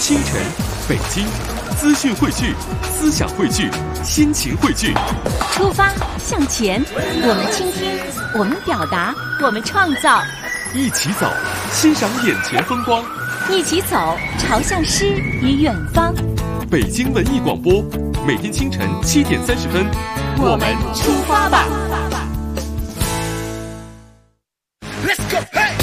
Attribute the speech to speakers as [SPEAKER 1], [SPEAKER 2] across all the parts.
[SPEAKER 1] 清晨，北京，资讯汇聚，思想汇聚，心情汇聚。
[SPEAKER 2] 出发向前，我们倾听，我们表达，我们创造。
[SPEAKER 1] 一起走，欣赏眼前风光。
[SPEAKER 2] 一起走，朝向诗与远方。
[SPEAKER 1] 北京文艺广播，每天清晨7点30分，
[SPEAKER 2] 我们出发吧。
[SPEAKER 3] Let's go, hey!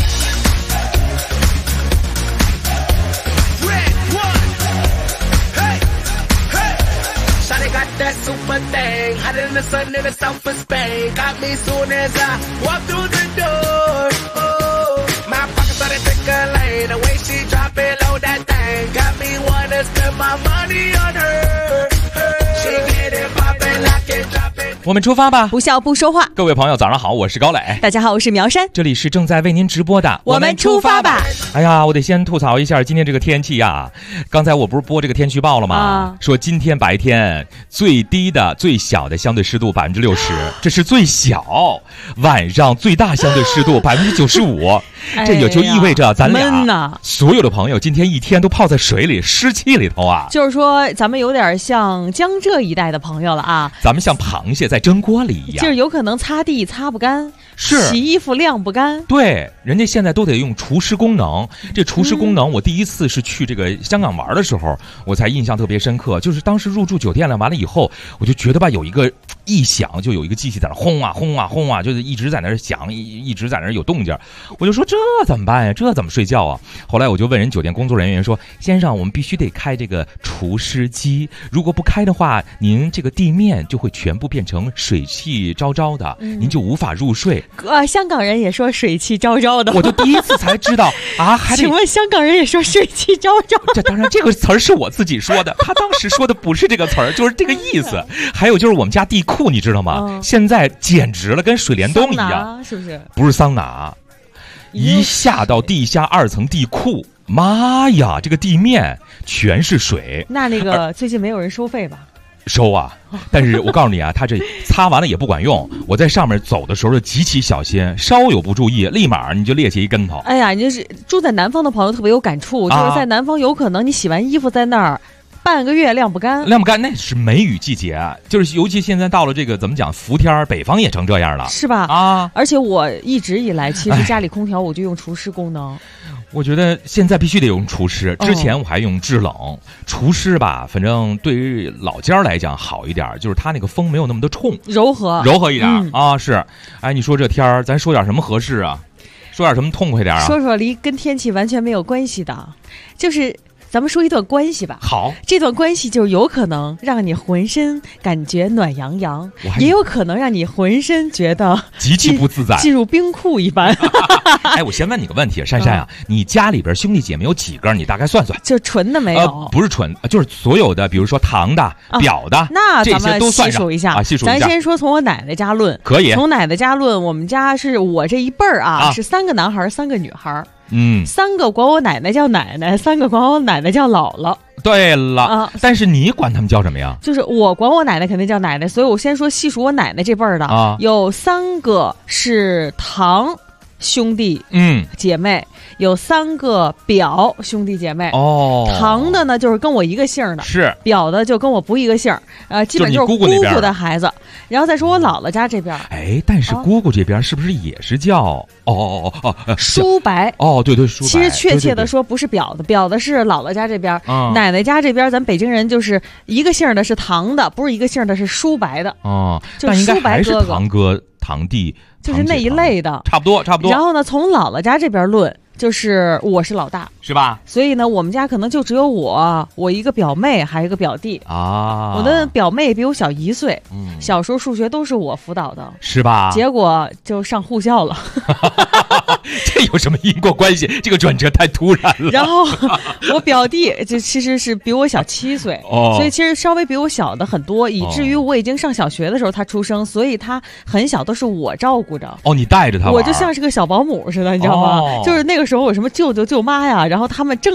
[SPEAKER 3] Got that super thing, hotter than the sun in the south of Spain. Got me soon as I walk through the door. Oh, my pocket started tickling, the way she drop it low that thing. Got me wanna spend my money on her. She get it poppin', lock it, drop it.
[SPEAKER 4] 我们出发吧，
[SPEAKER 2] 不笑不说话。
[SPEAKER 4] 各位朋友早上好，我是高磊。
[SPEAKER 2] 大家好，我是苗山。
[SPEAKER 4] 这里是正在为您直播的
[SPEAKER 2] 我们出发吧。
[SPEAKER 4] 哎呀，我得先吐槽一下今天这个天气呀。刚才我不是播这个天气预报了吗？说今天白天最低的最小的相对湿度60%，这是最小。晚上最大相对湿度95%，这也就意味着咱俩所有的朋友今天一天都泡在水里湿气里头啊。
[SPEAKER 2] 就是说咱们有点像江浙一带的朋友了啊，
[SPEAKER 4] 咱们像螃蟹在蒸锅里一样，
[SPEAKER 2] 就是有可能擦地擦不干，
[SPEAKER 4] 是
[SPEAKER 2] 洗衣服晾不干。
[SPEAKER 4] 对，人家现在都得用除湿功能。这除湿功能，我第一次是去这个香港玩的时候，我才印象特别深刻。就是当时入住酒店了，完了以后，我就觉得吧，有一个异响，就有一个机器在那轰啊轰啊轰啊，就是一直在那响，一直在那有动静。我就说这怎么办呀？这怎么睡觉啊？后来我就问人酒店工作人员说：“先生，我们必须得开这个除湿机，如果不开的话，您这个地面就会全部变成水汽昭昭的，您就无法入睡。”
[SPEAKER 2] 香港人也说水汽昭昭的，
[SPEAKER 4] 我就第一次才知道啊！还
[SPEAKER 2] 请问香港人也说水汽昭昭？
[SPEAKER 4] 这当然，这个词儿是我自己说的，他当时说的不是这个词儿，就是这个意思。还有就是我们家地库，你知道吗？现在简直了，跟水帘洞一样，
[SPEAKER 2] 是不是？
[SPEAKER 4] 不是桑拿，一下到地下2层地库，妈呀，这个地面全是水。
[SPEAKER 2] 那个最近没有人收费吧？
[SPEAKER 4] 收啊！但是我告诉你啊，他这擦完了也不管用。我在上面走的时候极其小心，稍有不注意，立马你就趔起一跟头。
[SPEAKER 2] 哎呀，你就是住在南方的朋友特别有感触，就是在南方有可能你洗完衣服在那儿半个月晾不干，
[SPEAKER 4] 那是梅雨季节，就是尤其现在到了这个怎么讲伏天，北方也成这样了，
[SPEAKER 2] 是吧？啊！而且我一直以来其实家里空调我就用除湿功能。
[SPEAKER 4] 我觉得现在必须得用除湿，之前我还用制冷。除湿吧，反正对于老家来讲好一点，就是它那个风没有那么的冲，柔和一点啊。是，哎，你说这天儿，咱说点什么合适啊？说点什么痛快点啊？
[SPEAKER 2] 说说跟天气完全没有关系的，就是咱们说一段关系吧。
[SPEAKER 4] 好，
[SPEAKER 2] 这段关系就有可能让你浑身感觉暖洋洋，也有可能让你浑身觉得
[SPEAKER 4] 极其不自在，
[SPEAKER 2] 进入冰库一般。
[SPEAKER 4] 哎，我先问你个问题，珊珊啊，你家里边兄弟姐妹有几个？你大概算算。
[SPEAKER 2] 就纯的没有？
[SPEAKER 4] 不是纯，就是所有的，比如说堂的、表的，
[SPEAKER 2] 那
[SPEAKER 4] 这些都算
[SPEAKER 2] 细数一下
[SPEAKER 4] 啊，细数一下。
[SPEAKER 2] 咱先说从我奶奶家论，
[SPEAKER 4] 可以。
[SPEAKER 2] 从奶奶家论，我们家是我这一辈儿啊，是3个男孩，3个女孩。3个管我奶奶叫奶奶，3个管我奶奶叫姥姥。
[SPEAKER 4] 对了，但是你管他们叫什么呀？
[SPEAKER 2] 就是我管我奶奶肯定叫奶奶，所以我先说细数我奶奶这辈儿的有3个是堂兄弟姐妹，有3个表兄弟姐妹。堂的呢就是跟我一个姓的，是表的就跟我不一个姓，基本就是姑姑的孩子。然后再说我姥姥家这边，
[SPEAKER 4] 哎，但是姑姑这边是不是也是叫
[SPEAKER 2] 叔伯？
[SPEAKER 4] 对对，叔伯。
[SPEAKER 2] 其实确切的说不是表的，表的是姥姥家这边，奶奶家这边咱北京人就是一个姓的是堂的，不是一个姓的是叔伯的。就叔伯哥哥、
[SPEAKER 4] 堂哥、堂弟，
[SPEAKER 2] 就是那一类的，
[SPEAKER 4] 差不多。
[SPEAKER 2] 然后呢，从姥姥家这边论，就是我是老大，
[SPEAKER 4] 是吧？
[SPEAKER 2] 所以呢，我们家可能就只有我一个表妹，还有一个表弟啊。我的表妹比我小1岁，小时候数学都是我辅导的，
[SPEAKER 4] 是吧？
[SPEAKER 2] 结果就上护校了。
[SPEAKER 4] 这有什么因果关系？这个转折太突然了。
[SPEAKER 2] 然后我表弟就其实是比我小7岁，所以其实稍微比我小的很多，以至于我已经上小学的时候他出生，所以他很小都是我照顾着。
[SPEAKER 4] 你带着他玩，
[SPEAKER 2] 我就像是个小保姆似的，你知道吗？就是那个时候有什么舅舅舅妈呀，然后他们正是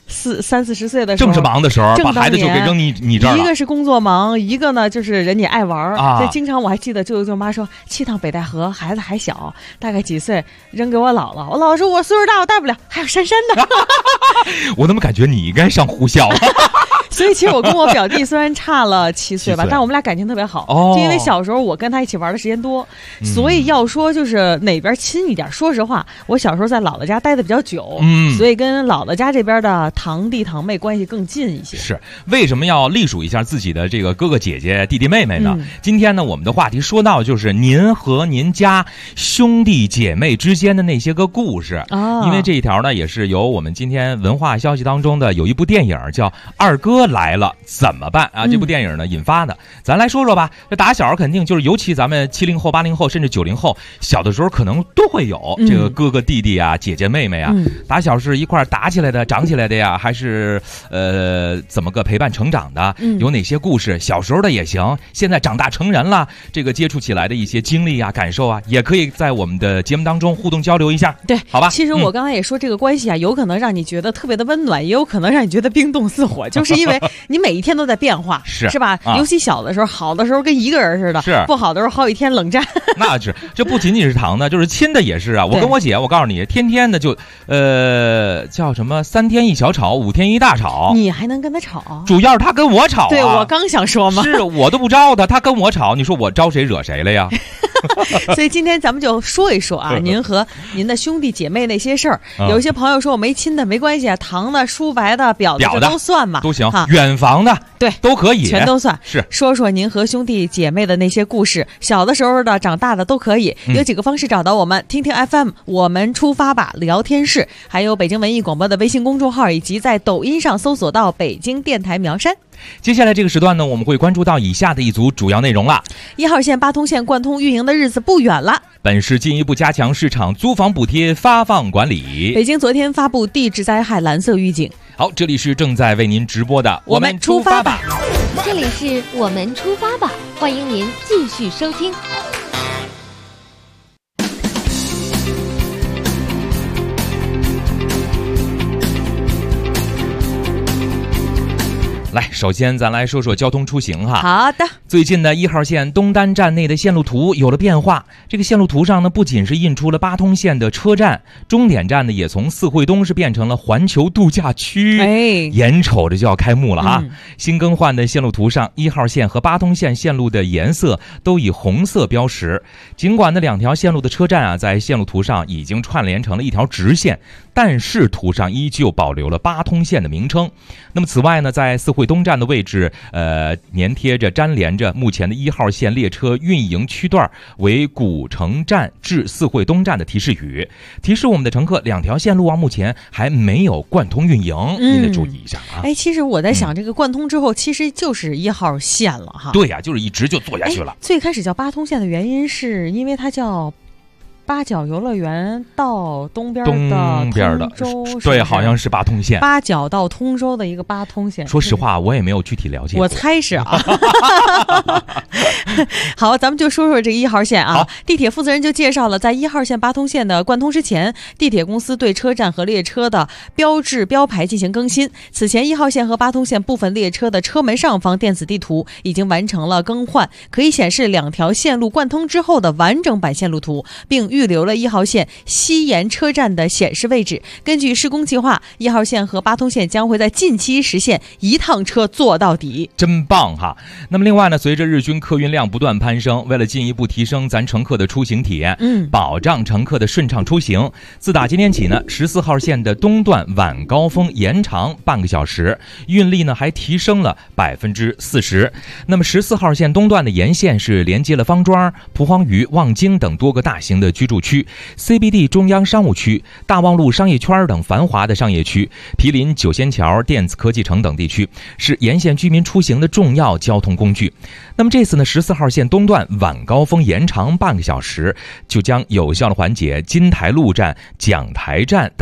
[SPEAKER 2] 30-40岁的时候，
[SPEAKER 4] 正是忙的时候，把孩子就给扔你这儿了。
[SPEAKER 2] 一个是工作忙，一个呢就是人家爱玩啊。所以经常我还记得舅舅妈说，去趟北戴河，孩子还小，大概几岁，扔给我姥姥。我姥姥说我岁数大，我带不了，还有珊珊呢。
[SPEAKER 4] 我怎么感觉你应该上呼校？
[SPEAKER 2] 所以其实我跟我表弟虽然差了7岁吧，但我们俩感情特别好。就因为小时候我跟他一起玩的时间多，所以要说就是哪边亲一点，说实话，我小时候在姥姥家待的比较久，所以跟姥姥家这边的堂弟堂妹关系更近一些。
[SPEAKER 4] 是为什么要隶属一下自己的这个哥哥姐姐弟弟妹妹呢？今天呢，我们的话题说到就是您和您家兄弟姐妹之间的那些个故事因为这一条呢，也是由我们今天文化消息当中的有一部电影叫《二哥来了怎么办》啊，这部电影呢引发的，咱来说说吧。这打小肯定就是，尤其咱们70后、80后甚至90后，小的时候可能都会有这个哥哥弟弟啊、姐姐妹妹啊，打小是一块打起来的、长起来的呀，还是怎么个陪伴成长的？有哪些故事？小时候的也行，现在长大成人了，这个接触起来的一些经历啊、感受啊，也可以在我们的节目当中互动交流一下。
[SPEAKER 2] 对，
[SPEAKER 4] 好吧。
[SPEAKER 2] 其实我刚才也说这个关系啊，有可能让你觉得特别的温暖，也有可能让你觉得冰冻似火，就是因为你每一天都在变化，是吧？尤其小的时候，好的时候跟一个人似的，是不好的时候好几天冷战。
[SPEAKER 4] 那是，这不仅仅是糖的，就是亲的也是啊。我跟我姐，我告诉你，天天的就叫什么3天一小吵，5天一大吵。
[SPEAKER 2] 你还能跟他吵？
[SPEAKER 4] 主要是他跟我吵啊。
[SPEAKER 2] 对，我刚想说嘛。
[SPEAKER 4] 是我都不招他跟我吵，你说我招谁惹谁了呀？
[SPEAKER 2] 所以今天咱们就说一说啊，您和您的兄弟姐妹那些事儿。有一些朋友说我没亲的没关系啊，堂的、叔伯的、表的都算嘛，
[SPEAKER 4] 都行。远房的
[SPEAKER 2] 对
[SPEAKER 4] 都可以，
[SPEAKER 2] 全都算。
[SPEAKER 4] 是
[SPEAKER 2] 说说您和兄弟姐妹的那些故事，小的时候的、长大的都可以。有几个方式找到我们：听听 FM， 我们出发吧聊天室，还有北京文艺广播的微信公众号，以及在抖音上搜索到北京电台苗山。
[SPEAKER 4] 接下来这个时段呢，我们会关注到以下的一组主要内容了。
[SPEAKER 2] 1号线八通线贯通运营的日子不远了。
[SPEAKER 4] 本市进一步加强市场租房补贴发放管理。
[SPEAKER 2] 北京昨天发布地质灾害蓝色预警。
[SPEAKER 4] 好，这里是正在为您直播的我们出发吧。
[SPEAKER 5] 这里是我们出发吧，欢迎您继续收听。
[SPEAKER 4] 来，首先咱来说说交通出行哈。
[SPEAKER 2] 好的。
[SPEAKER 4] 最近的1号线东单站内的线路图有了变化。这个线路图上呢，不仅是印出了八通线的车站，终点站呢也从四惠东是变成了环球度假区。眼瞅着就要开幕了哈。新更换的线路图上，1号线和八通线线路的颜色都以红色标识。尽管那2条线路的车站啊，在线路图上已经串联成了一条直线，但是图上依旧保留了八通线的名称。那么此外呢，在四惠东站的位置，粘贴着粘连着目前的1号线列车运营区段为古城站至四惠东站的提示语，提示我们的乘客2条线路啊，目前还没有贯通运营，您得注意一下啊。
[SPEAKER 2] 其实我在想，这个贯通之后，其实就是1号线了哈。
[SPEAKER 4] 对呀，就是一直就做下去了。
[SPEAKER 2] 最开始叫八通线的原因是因为它叫八角游乐园到东边的通州，
[SPEAKER 4] 对，好像是八通线。
[SPEAKER 2] 八角到通州的一个八通线。
[SPEAKER 4] 说实话，我也没有具体了解过。
[SPEAKER 2] 我猜是啊。好，咱们就说说这1号线啊。地铁负责人就介绍了，在1号线八通线的贯通之前，地铁公司对车站和列车的标志标牌进行更新。此前1号线和八通线部分列车的车门上方电子地图已经完成了更换，可以显示2条线路贯通之后的完整版线路图，并预留了1号线西延车站的显示位置。根据施工计划，1号线和八通线将会在近期实现一趟车坐到底。
[SPEAKER 4] 真棒哈！那么另外呢，随着日均客运量不断攀升，为了进一步提升咱乘客的出行体验，保障乘客的顺畅出行，自打今天起呢，14号线的东段晚高峰延长半个小时，运力呢还提升了40%。那么14号线东段的沿线是连接了方庄、蒲黄榆、望京等多个大型的居住区、CBD 中央商务区、大望路商业圈等繁华的商业区、毗邻九仙桥、电子科技城等地区，是沿线居民出行的重要交通工具。那么这次呢，14号线东段晚高峰延长半个小时，就将有效的缓解金台路站、讲台站等大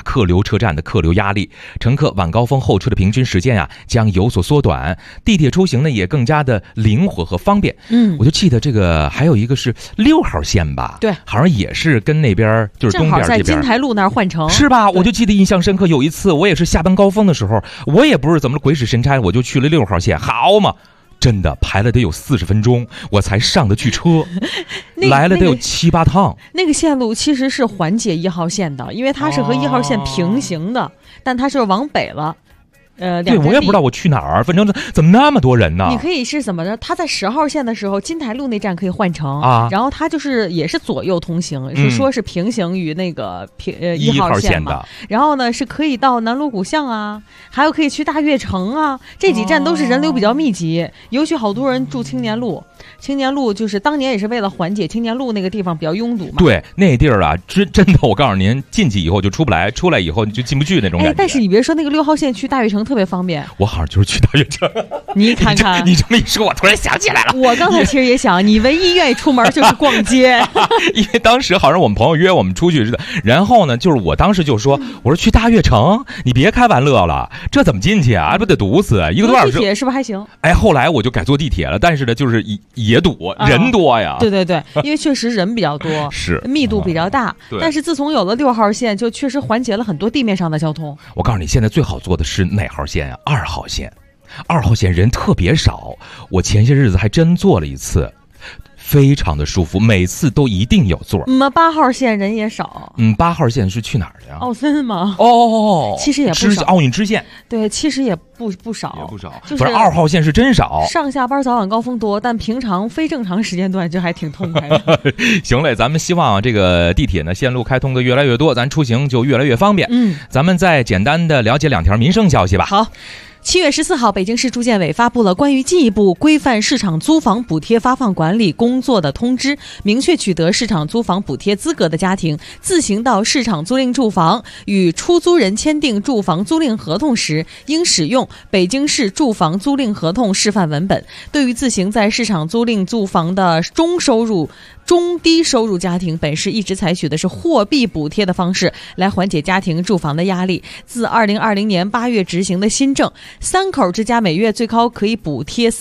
[SPEAKER 4] 客流车站的客流压力，乘客晚高峰候车的平均时间啊将有所缩短，地铁出行呢也更加的灵活和方便。我就记得这个还有一个是6号线吧，
[SPEAKER 2] 对，
[SPEAKER 4] 好像也是跟那边就是东边这边，正好
[SPEAKER 2] 在金台路那儿换乘，
[SPEAKER 4] 是吧？我就记得印象深刻，有一次我也是下班高峰的时候，我也不是怎么鬼使神差，我就去了6号线，好嘛。真的排了得有40分钟，我才上得去车，来了得有7、8趟。
[SPEAKER 2] 那个线路其实是缓解1号线的，因为它是和1号线平行的，但它是往北了。
[SPEAKER 4] 对，我也不知道我去哪儿，反正怎么那么多人呢？
[SPEAKER 2] 你可以是怎么着？他在10号线的时候，金台路那站可以换乘啊，然后它就是也是左右通行，是说是平行于那个1号线的。然后呢，是可以到南锣鼓巷啊，还有可以去大悦城啊，这几站都是人流比较密集，尤其好多人住青年路。青年路就是当年也是为了缓解青年路那个地方比较拥堵嘛。
[SPEAKER 4] 对，那地儿啊，真的，我告诉您，进去以后就出不来，出来以后你就进不去那种感觉。
[SPEAKER 2] 但是你别说，那个6号线去大悦城特别方便。
[SPEAKER 4] 我好像就是去大悦城。
[SPEAKER 2] 你看看，
[SPEAKER 4] 你这么一说，我突然想起来了。
[SPEAKER 2] 我刚才其实也想，你唯一愿意出门就是逛街，
[SPEAKER 4] 因为当时好像我们朋友约我们出去似的。然后呢，就是我当时就说，我说去大悦城，你别开玩乐了，这怎么进去啊？不得堵死1个多小时。
[SPEAKER 2] 地铁是不是还行？
[SPEAKER 4] 后来我就改坐地铁了，但是呢，就是也堵，人多呀。
[SPEAKER 2] 对，因为确实人比较多，
[SPEAKER 4] 是
[SPEAKER 2] 密度比较大。但是自从有了6号线，就确实缓解了很多地面上的交通。
[SPEAKER 4] 我告诉你，现在最好坐的是哪号线呀？2号线。2号线人特别少，我前些日子还真坐了一次，非常的舒服，每次都一定有座。
[SPEAKER 2] 8号线人也少。
[SPEAKER 4] 8号线是去哪儿的呀？
[SPEAKER 2] 奥森吗？
[SPEAKER 4] 其
[SPEAKER 2] 实也不少。
[SPEAKER 4] 奥运支线。
[SPEAKER 2] 对，其实也不少，
[SPEAKER 4] 也不少。
[SPEAKER 2] 就是
[SPEAKER 4] 2号线是真少，
[SPEAKER 2] 上下班早晚高峰多，但平常非正常时间段就还挺痛快的。
[SPEAKER 4] 行嘞，咱们希望这个地铁呢线路开通的越来越多，咱出行就越来越方便。咱们再简单的了解2条民生消息吧。
[SPEAKER 2] 好。7月14号，北京市住建委发布了关于进一步规范市场租房补贴发放管理工作的通知，明确取得市场租房补贴资格的家庭，自行到市场租赁住房与出租人签订住房租赁合同时，应使用北京市住房租赁合同示范文本。对于自行在市场租赁住房的中低收入家庭，本市一直采取的是货币补贴的方式来缓解家庭住房的压力。自2020年8月执行的新政，3口之家每月最高可以补贴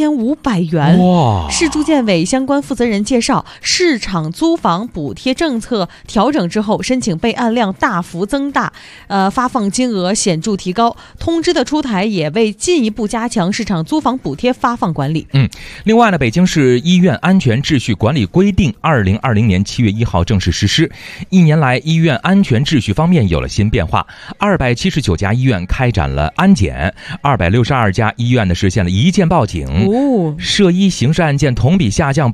[SPEAKER 2] 3500元。
[SPEAKER 4] 哇！
[SPEAKER 2] 市住建委相关负责人介绍，市场租房补贴政策调整之后，申请备案量大幅增大，发放金额显著提高。通知的出台也为进一步加强市场租房补贴发放管理。
[SPEAKER 4] 另外呢，北京市医院安全秩序管理规定2020年7月1号正式实施。1年来，医院安全秩序方面有了新变化，279家医院开展了安检，262家医院呢实现了一件报警，涉医刑事案件同比下降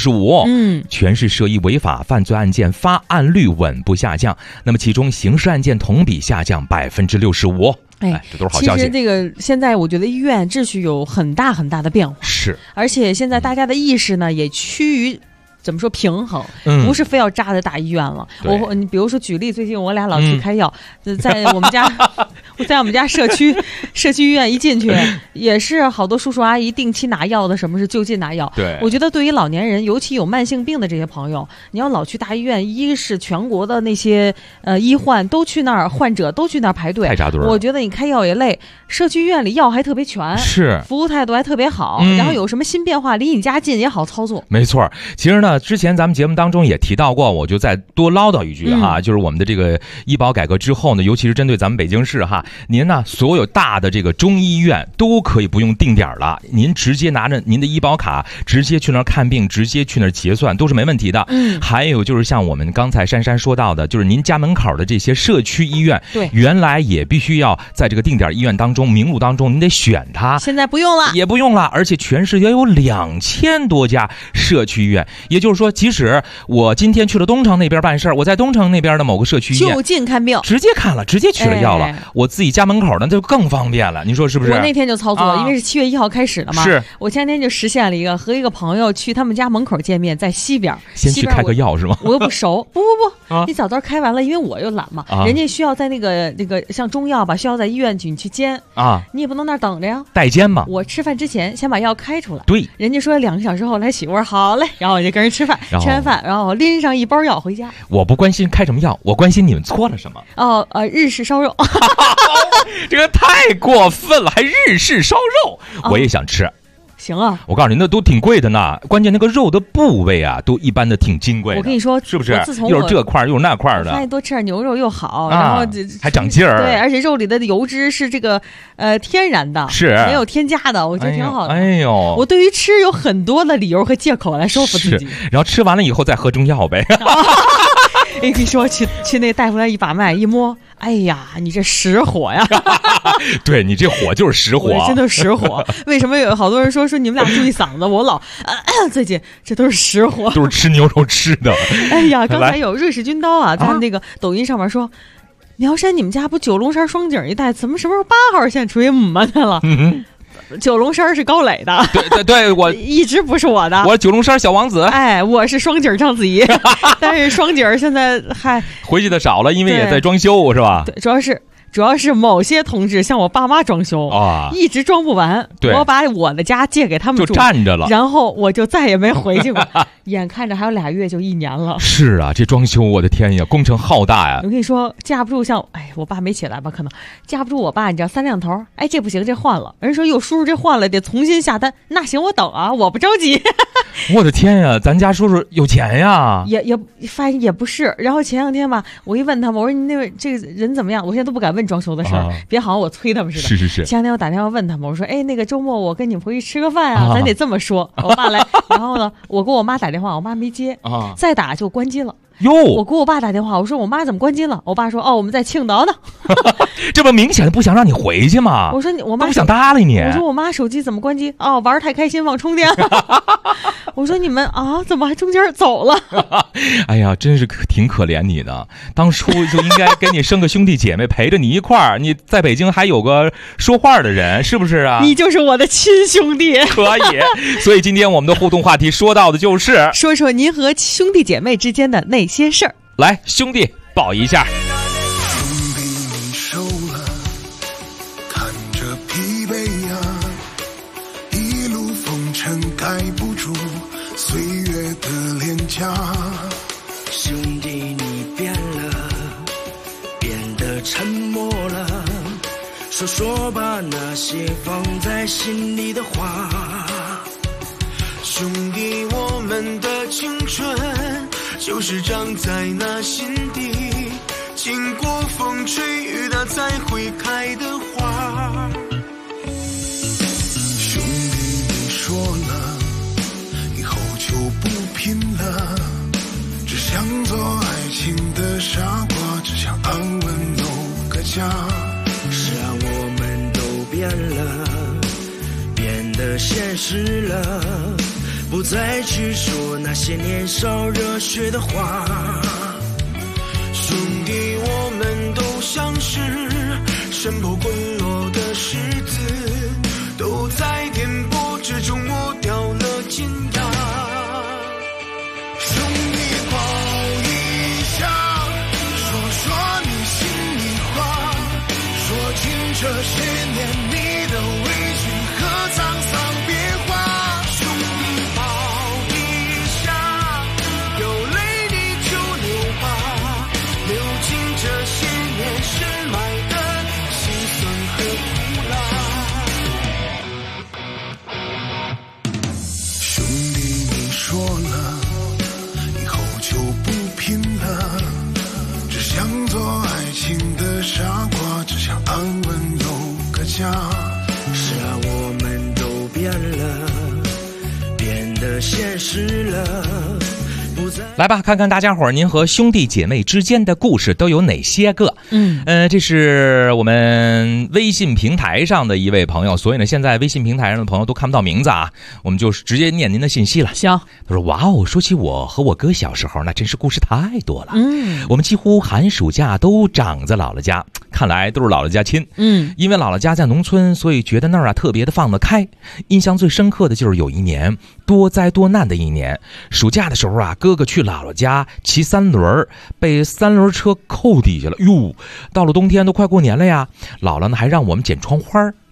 [SPEAKER 4] 65%。全市涉医违法犯罪案件发案率稳步下降，那么其中刑事案件同比下降65%。这都是好消息。
[SPEAKER 2] 其实这个现在我觉得医院秩序有很大的变化，
[SPEAKER 4] 是，
[SPEAKER 2] 而且现在大家的意识呢也趋于怎么说平衡，不是非要扎在大医院了。你比如说举例，最近我俩老去开药，在我们家社区医院一进去，也是好多叔叔阿姨定期拿药的，什么是就近拿药。
[SPEAKER 4] 对，
[SPEAKER 2] 我觉得对于老年人，尤其有慢性病的这些朋友，你要老去大医院，一是全国的那些医患都去那儿，患者都去那儿排队，
[SPEAKER 4] 太扎堆了。
[SPEAKER 2] 我觉得你开药也累，社区医院里药还特别全，
[SPEAKER 4] 是
[SPEAKER 2] 服务态度还特别好，然后有什么新变化，离你家近也好操作。
[SPEAKER 4] 没错，其实呢，之前咱们节目当中也提到过，我就再多唠叨一句哈，就是我们的这个医保改革之后呢，尤其是针对咱们北京市哈，您呢所有大的这个中医院都可以不用定点了，您直接拿着您的医保卡，直接去那儿看病，直接去那儿结算都是没问题的。还有就是像我们刚才珊珊说到的，就是您家门口的这些社区医院，
[SPEAKER 2] 对，
[SPEAKER 4] 原来也必须要在这个定点医院当中名录当中，您得选它，
[SPEAKER 2] 现在不用了，
[SPEAKER 4] 也不用了，而且全市也有2000多家社区医院，也就是说，即使我今天去了东城那边办事儿，我在东城那边的某个社区医院
[SPEAKER 2] 就近看病，
[SPEAKER 4] 直接看了，直接取了药了，我自己家门口的就更方便了，你说是不是？
[SPEAKER 2] 我那天就操作，因为是7月1号开始的嘛，
[SPEAKER 4] 是
[SPEAKER 2] 我前天就实现了一个和一个朋友去他们家门口见面，在西边，
[SPEAKER 4] 先去开个药是吗？
[SPEAKER 2] 我又不熟，不，你早开完了，因为我又懒嘛，人家需要在那个像中药吧，需要在医院你去煎啊，你也不能那儿等着呀，
[SPEAKER 4] 代煎嘛。
[SPEAKER 2] 我吃饭之前先把药开出来，
[SPEAKER 4] 对，
[SPEAKER 2] 人家说2个小时后来取，我说好嘞，然后我就跟人吃饭，吃完饭然后拎上一包药回家。
[SPEAKER 4] 我不关心开什么药，我关心你们做了什么。
[SPEAKER 2] 日式烧肉。
[SPEAKER 4] 这个太过分了，还日式烧肉，我也想吃。
[SPEAKER 2] 行啊，
[SPEAKER 4] 我告诉你，那都挺贵的呢。关键那个肉的部位啊，都一般的挺金贵的。
[SPEAKER 2] 我跟你说，
[SPEAKER 4] 是不是？又是这块又是那块的。
[SPEAKER 2] 发现多吃点牛肉又好，然后
[SPEAKER 4] 还长劲儿。
[SPEAKER 2] 对，而且肉里的油脂是这个天然的，
[SPEAKER 4] 是
[SPEAKER 2] 没有添加的，我觉得挺好的。
[SPEAKER 4] 哎呦，
[SPEAKER 2] 我对于吃有很多的理由和借口来说服自己。
[SPEAKER 4] 然后吃完了以后再喝中药呗。
[SPEAKER 2] 我跟你说，去那大夫那一把脉一摸，哎呀，你这实火呀！
[SPEAKER 4] 对，你这火就是实火，
[SPEAKER 2] 真的实火。为什么有好多人说你们俩注意嗓子？我老最近这都是实火，
[SPEAKER 4] 都是吃牛肉吃的。
[SPEAKER 2] 哎呀，刚才有瑞士军刀啊，在那个抖音上面说，苗山你们家不九龙山双井一带，怎么什么时候8号线出去么去了？九龙山是高磊的，
[SPEAKER 4] 对，我
[SPEAKER 2] 一直不是我的，
[SPEAKER 4] 我九龙山小王子，
[SPEAKER 2] 哎，我是双井章子怡，但是双井现在还
[SPEAKER 4] 回去的少了，因为也在装修，是吧？
[SPEAKER 2] 对，主要是某些同志像我爸妈装修啊，一直装不完，我把我的家借给他们住，
[SPEAKER 4] 就站着了，
[SPEAKER 2] 然后我就再也没回去过。眼看着还有2月就1年了。
[SPEAKER 4] 是啊，这装修我的天呀，工程浩大呀！
[SPEAKER 2] 我跟你说，架不住像我爸没起来吧，可能架不住我爸，你知道3两头，这不行，这换了。人说叔叔这换了得重新下单，那行我等啊，我不着急。
[SPEAKER 4] 我的天呀，咱家叔叔有钱呀！
[SPEAKER 2] 也发现也不是。然后前2天吧，我一问他们，我说你这个人怎么样？我现在都不敢问装修的事儿，别好像我催他们似的。
[SPEAKER 4] 是。
[SPEAKER 2] 前2天我打电话问他们，我说那个周末我跟你们回去吃个饭啊，咱得这么说。我爸来，然后呢，我跟我妈打电话，我妈没接啊，再打就关机了。
[SPEAKER 4] 哟，
[SPEAKER 2] 我给我爸打电话，我说我妈怎么关机了？我爸说我们在青岛呢。
[SPEAKER 4] 这不明显的不想让你回去吗？
[SPEAKER 2] 我说我妈
[SPEAKER 4] 不想搭理你。
[SPEAKER 2] 我说我妈手机怎么关机？玩太开心忘充电。我说你们怎么还中间走了？
[SPEAKER 4] 哎呀，真是挺可怜你的，当初就应该给你生个兄弟姐妹陪着你一块儿，你在北京还有个说话的人，是不是啊？
[SPEAKER 2] 你就是我的亲兄弟。
[SPEAKER 4] 可以，所以今天我们的互动话题说到的就是
[SPEAKER 2] 说说您和兄弟姐妹之间的那些事儿。
[SPEAKER 4] 来，兄弟抱一下。
[SPEAKER 3] 兄弟你瘦了，看着疲惫啊，一路风尘盖不住岁月的脸颊。兄弟你变了，变得沉默了，说吧那些放在心里的话。兄弟我们的青春就是长在那心底，经过风吹雨打才会开的花。兄弟你说了，以后就不拼了，只想做爱情的傻瓜，只想安稳有个家。是啊，我们都变了，变得现实了，不再去说那些年少热血的话。兄弟我们都像是山坡滚落的石子，都在颠簸之中磨掉了尖牙。兄弟抱一下，说你心里话，说尽这些年你的委屈和沧桑变化。傻瓜只想安稳有个家。是啊，我们都变了，变得现实了，不再。
[SPEAKER 4] 来吧，看看大家伙儿您和兄弟姐妹之间的故事都有哪些个？这是我们微信平台上的一位朋友，所以呢，现在微信平台上的朋友都看不到名字啊，我们就直接念您的信息了。
[SPEAKER 2] 行，
[SPEAKER 4] 他说：“哇哦，说起我和我哥小时候，那真是故事太多了。我们几乎寒暑假都长在姥姥家，看来都是姥姥家亲。因为姥姥家在农村，所以觉得那儿特别的放得开。印象最深刻的就是有一年多灾多难的一年，暑假的时候啊，哥哥去姥姥家骑3轮，被3轮车扣底下了。哟，到了冬天都快过年了呀，姥姥呢还让我们捡窗花。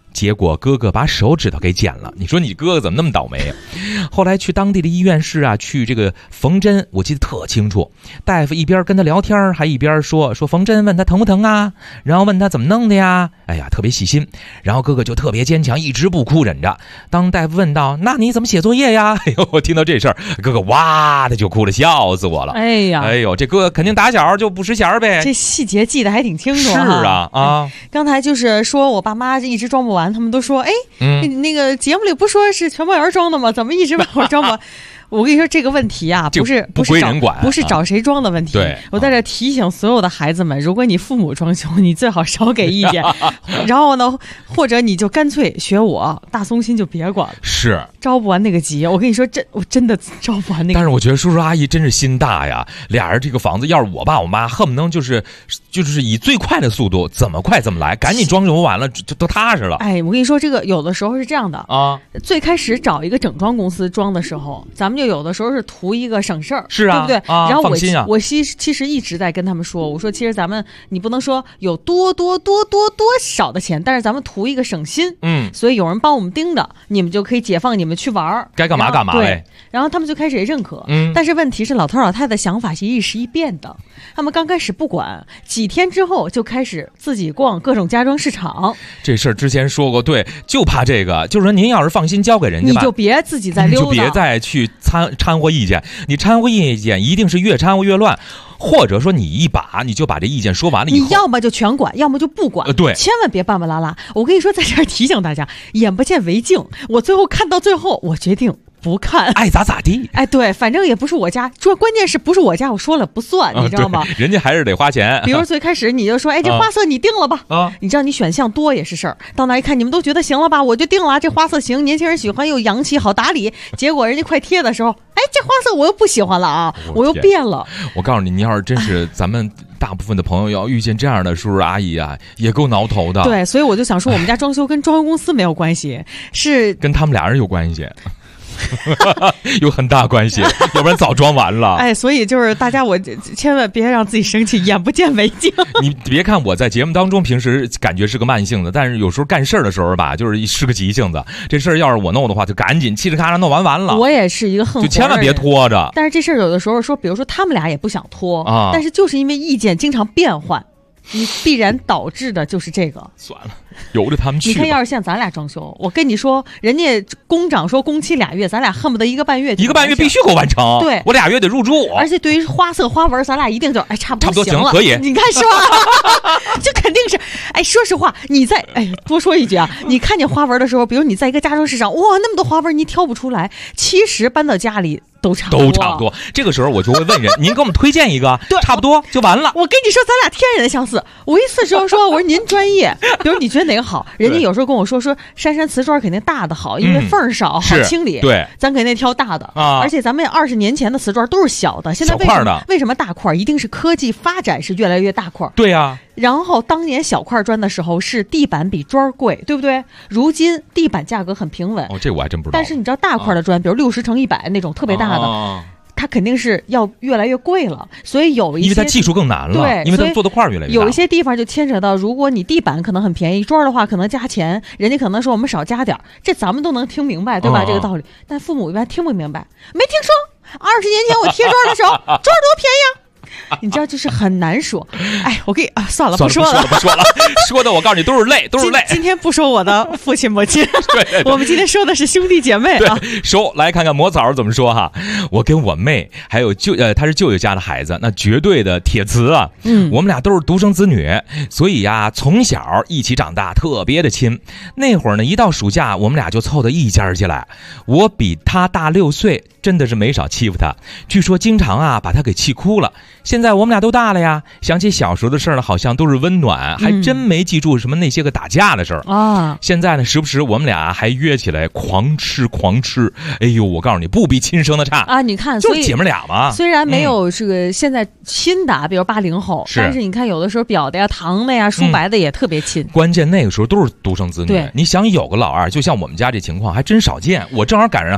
[SPEAKER 4] 结果哥哥把手指头给剪了。你说你哥哥怎么那么倒霉啊？后来去当地的医院室啊，去这个缝针，我记得特清楚。大夫一边跟他聊天，还一边说缝针，问他疼不疼啊，然后问他怎么弄的呀。哎呀，特别细心。然后哥哥就特别坚强，一直不哭忍着。当大夫问到那你怎么写作业呀？哎呦，我听到这事儿，哥哥哇的就哭了，笑死我了。
[SPEAKER 2] 哎呀，
[SPEAKER 4] 哎呦，这哥哥肯定打小就不识弦呗。
[SPEAKER 2] 这细节记得还挺清楚。
[SPEAKER 4] 是啊。
[SPEAKER 2] 刚才就是说我爸妈一直装不完，他们都说那个节目里不说是全毛人装的吗？怎么一直把我装不完？我跟你说这个问题啊，不归人管，不是找谁装的问题。
[SPEAKER 4] 对，
[SPEAKER 2] 我在这提醒所有的孩子们，如果你父母装修，你最好少给意见。然后呢，或者你就干脆学我，大松心就别管了。
[SPEAKER 4] 是
[SPEAKER 2] 着不完那个急，我跟你说，我真的着不完那个。
[SPEAKER 4] 但是我觉得叔叔阿姨真是心大呀，俩人这个房子，要是我爸我妈，恨不能就是以最快的速度，怎么快怎么来，赶紧装修完了就都踏实了。
[SPEAKER 2] 哎，我跟你说，这个有的时候是这样的
[SPEAKER 4] 啊。
[SPEAKER 2] 最开始找一个整装公司装的时候，咱们就有的时候是图一个省事儿，
[SPEAKER 4] 是啊，
[SPEAKER 2] 对不对？
[SPEAKER 4] 然后
[SPEAKER 2] 我其实一直在跟他们说，我说其实咱们你不能说有多少的钱，但是咱们图一个省心，所以有人帮我们盯着，你们就可以解放你们去玩，
[SPEAKER 4] 该干嘛干嘛呗。
[SPEAKER 2] 然后他们就开始也认可，但是问题是老头老太太的想法是一时一变的，他们刚开始不管，几天之后就开始自己逛各种家装市场。
[SPEAKER 4] 这事儿之前说过，对，就怕这个，就是说您要是放心交给人家吧，
[SPEAKER 2] 你就别自己再溜达，
[SPEAKER 4] 你就别再去掺和意见，你掺和意见一定是越掺和越乱。或者说你就把这意见说完了以后，
[SPEAKER 2] 你要么就全管，要么就不管，
[SPEAKER 4] 对，
[SPEAKER 2] 千万别半半拉拉。我跟你说，在这儿提醒大家，眼不见为净。我最后看到最后，我决定不看，
[SPEAKER 4] 爱咋咋地。
[SPEAKER 2] 哎，对，反正也不是我家，关键是不是我家，我说了不算，你知道吗？
[SPEAKER 4] 人家还是得花钱。
[SPEAKER 2] 比如最开始你就说，哎，这花色你定了吧？你知道你选项多也是事儿，到那一看你们都觉得行了吧，我就定了，这花色行，年轻人喜欢又洋气好打理。结果人家快贴的时候，哎，这花色我又不喜欢了啊，我又变了。
[SPEAKER 4] 我告诉你，你要是真是咱们大部分的朋友要遇见这样的叔叔阿姨啊，也够挠头的。
[SPEAKER 2] 对，所以我就想说，我们家装修跟装修公司没有关系，是
[SPEAKER 4] 跟他们俩人有关系。有很大关系，要不然早装完了。
[SPEAKER 2] 哎，所以就是大家，我千万别让自己生气，眼不见为净。
[SPEAKER 4] 你别看我在节目当中平时感觉是个慢性子，但是有时候干事儿的时候吧，是个急性子。这事儿要是我弄的话，就赶紧嘁哩咔嚓弄完了。
[SPEAKER 2] 我也是一个恨，
[SPEAKER 4] 就千万别拖着。
[SPEAKER 2] 但是这事儿有的时候说，比如说他们俩也不想拖啊，但是就是因为意见经常变换。你必然导致的就是这个。
[SPEAKER 4] 算了，由着他们去。
[SPEAKER 2] 你看，要是像咱俩装修，我跟你说，人家工长说工期2月，咱俩恨不得1个半月。
[SPEAKER 4] 1个半月必须给我完成。
[SPEAKER 2] 对，
[SPEAKER 4] 我2月得入住。
[SPEAKER 2] 而且对于花色花纹，咱俩一定就差不多
[SPEAKER 4] 行了，可以。
[SPEAKER 2] 你看是吧？这肯定是。哎，说实话，你在多说一句啊，你看见花纹的时候，比如你在一个家装市场，哇，那么多花纹你挑不出来，其实搬到家里。都差不多，
[SPEAKER 4] 这个时候我就会问人，您给我们推荐一个，
[SPEAKER 2] 对，
[SPEAKER 4] 差不多就完了。
[SPEAKER 2] 我跟你说，咱俩天然相似。我一次时候说，我说您专业，比如你觉得哪个好，人家有时候跟我说珊瓷砖肯定大的好，因为缝少，好清理。
[SPEAKER 4] 对，
[SPEAKER 2] 咱肯定挑大的
[SPEAKER 4] 啊。
[SPEAKER 2] 而且咱们20年前的瓷砖都是小的，现在为什么大块？一定是科技发展是越来越大块。
[SPEAKER 4] 对呀。
[SPEAKER 2] 然后当年小块砖的时候是地板比砖贵，对不对？如今地板价格很平稳。
[SPEAKER 4] 这我还真不知道。
[SPEAKER 2] 但是你知道大块的砖，比如60×100那种特别大的。它肯定是要越来越贵了，所以有一些
[SPEAKER 4] 因为它技术更难了，
[SPEAKER 2] 对，
[SPEAKER 4] 因为它做的块越来越大。
[SPEAKER 2] 有一些地方就牵扯到，如果你地板可能很便宜，砖的话可能加钱，人家可能说我们少加点，这咱们都能听明白，对吧？这个道理，但父母一般听不明白。没听说20年前我贴砖的时候，砖多便宜啊！你知道，就是很难说。哎，我给你算了，不说了，
[SPEAKER 4] 说的我告诉你都是泪，都是泪。
[SPEAKER 2] 今天不说我的父亲母亲，
[SPEAKER 4] 对，
[SPEAKER 2] 我们今天说的是兄弟姐妹啊。
[SPEAKER 4] 说来看看魔枣怎么说哈。我跟我妹还有她是舅舅家的孩子，那绝对的铁磁啊。我们俩都是独生子女，所以呀，从小一起长大，特别的亲。那会儿呢，一到暑假，我们俩就凑到一家去了。我比他大6岁，真的是没少欺负他。据说经常啊把他给气哭了。现在我们俩都大了呀，想起小时候的事儿呢，好像都是温暖，还真没记住什么那些个打架的事儿啊。现在呢，时不时我们俩还约起来狂吃。哎呦，我告诉你，不比亲生的差
[SPEAKER 2] 啊！你看，
[SPEAKER 4] 就是姐妹俩嘛。
[SPEAKER 2] 虽然没有这个现在亲的，比如80后，但是你看有的时候表的呀、堂的呀、叔伯的也特别亲。
[SPEAKER 4] 关键那个时候都是独生子女，
[SPEAKER 2] 对，
[SPEAKER 4] 你想有个老二，就像我们家这情况还真少见。我正好赶上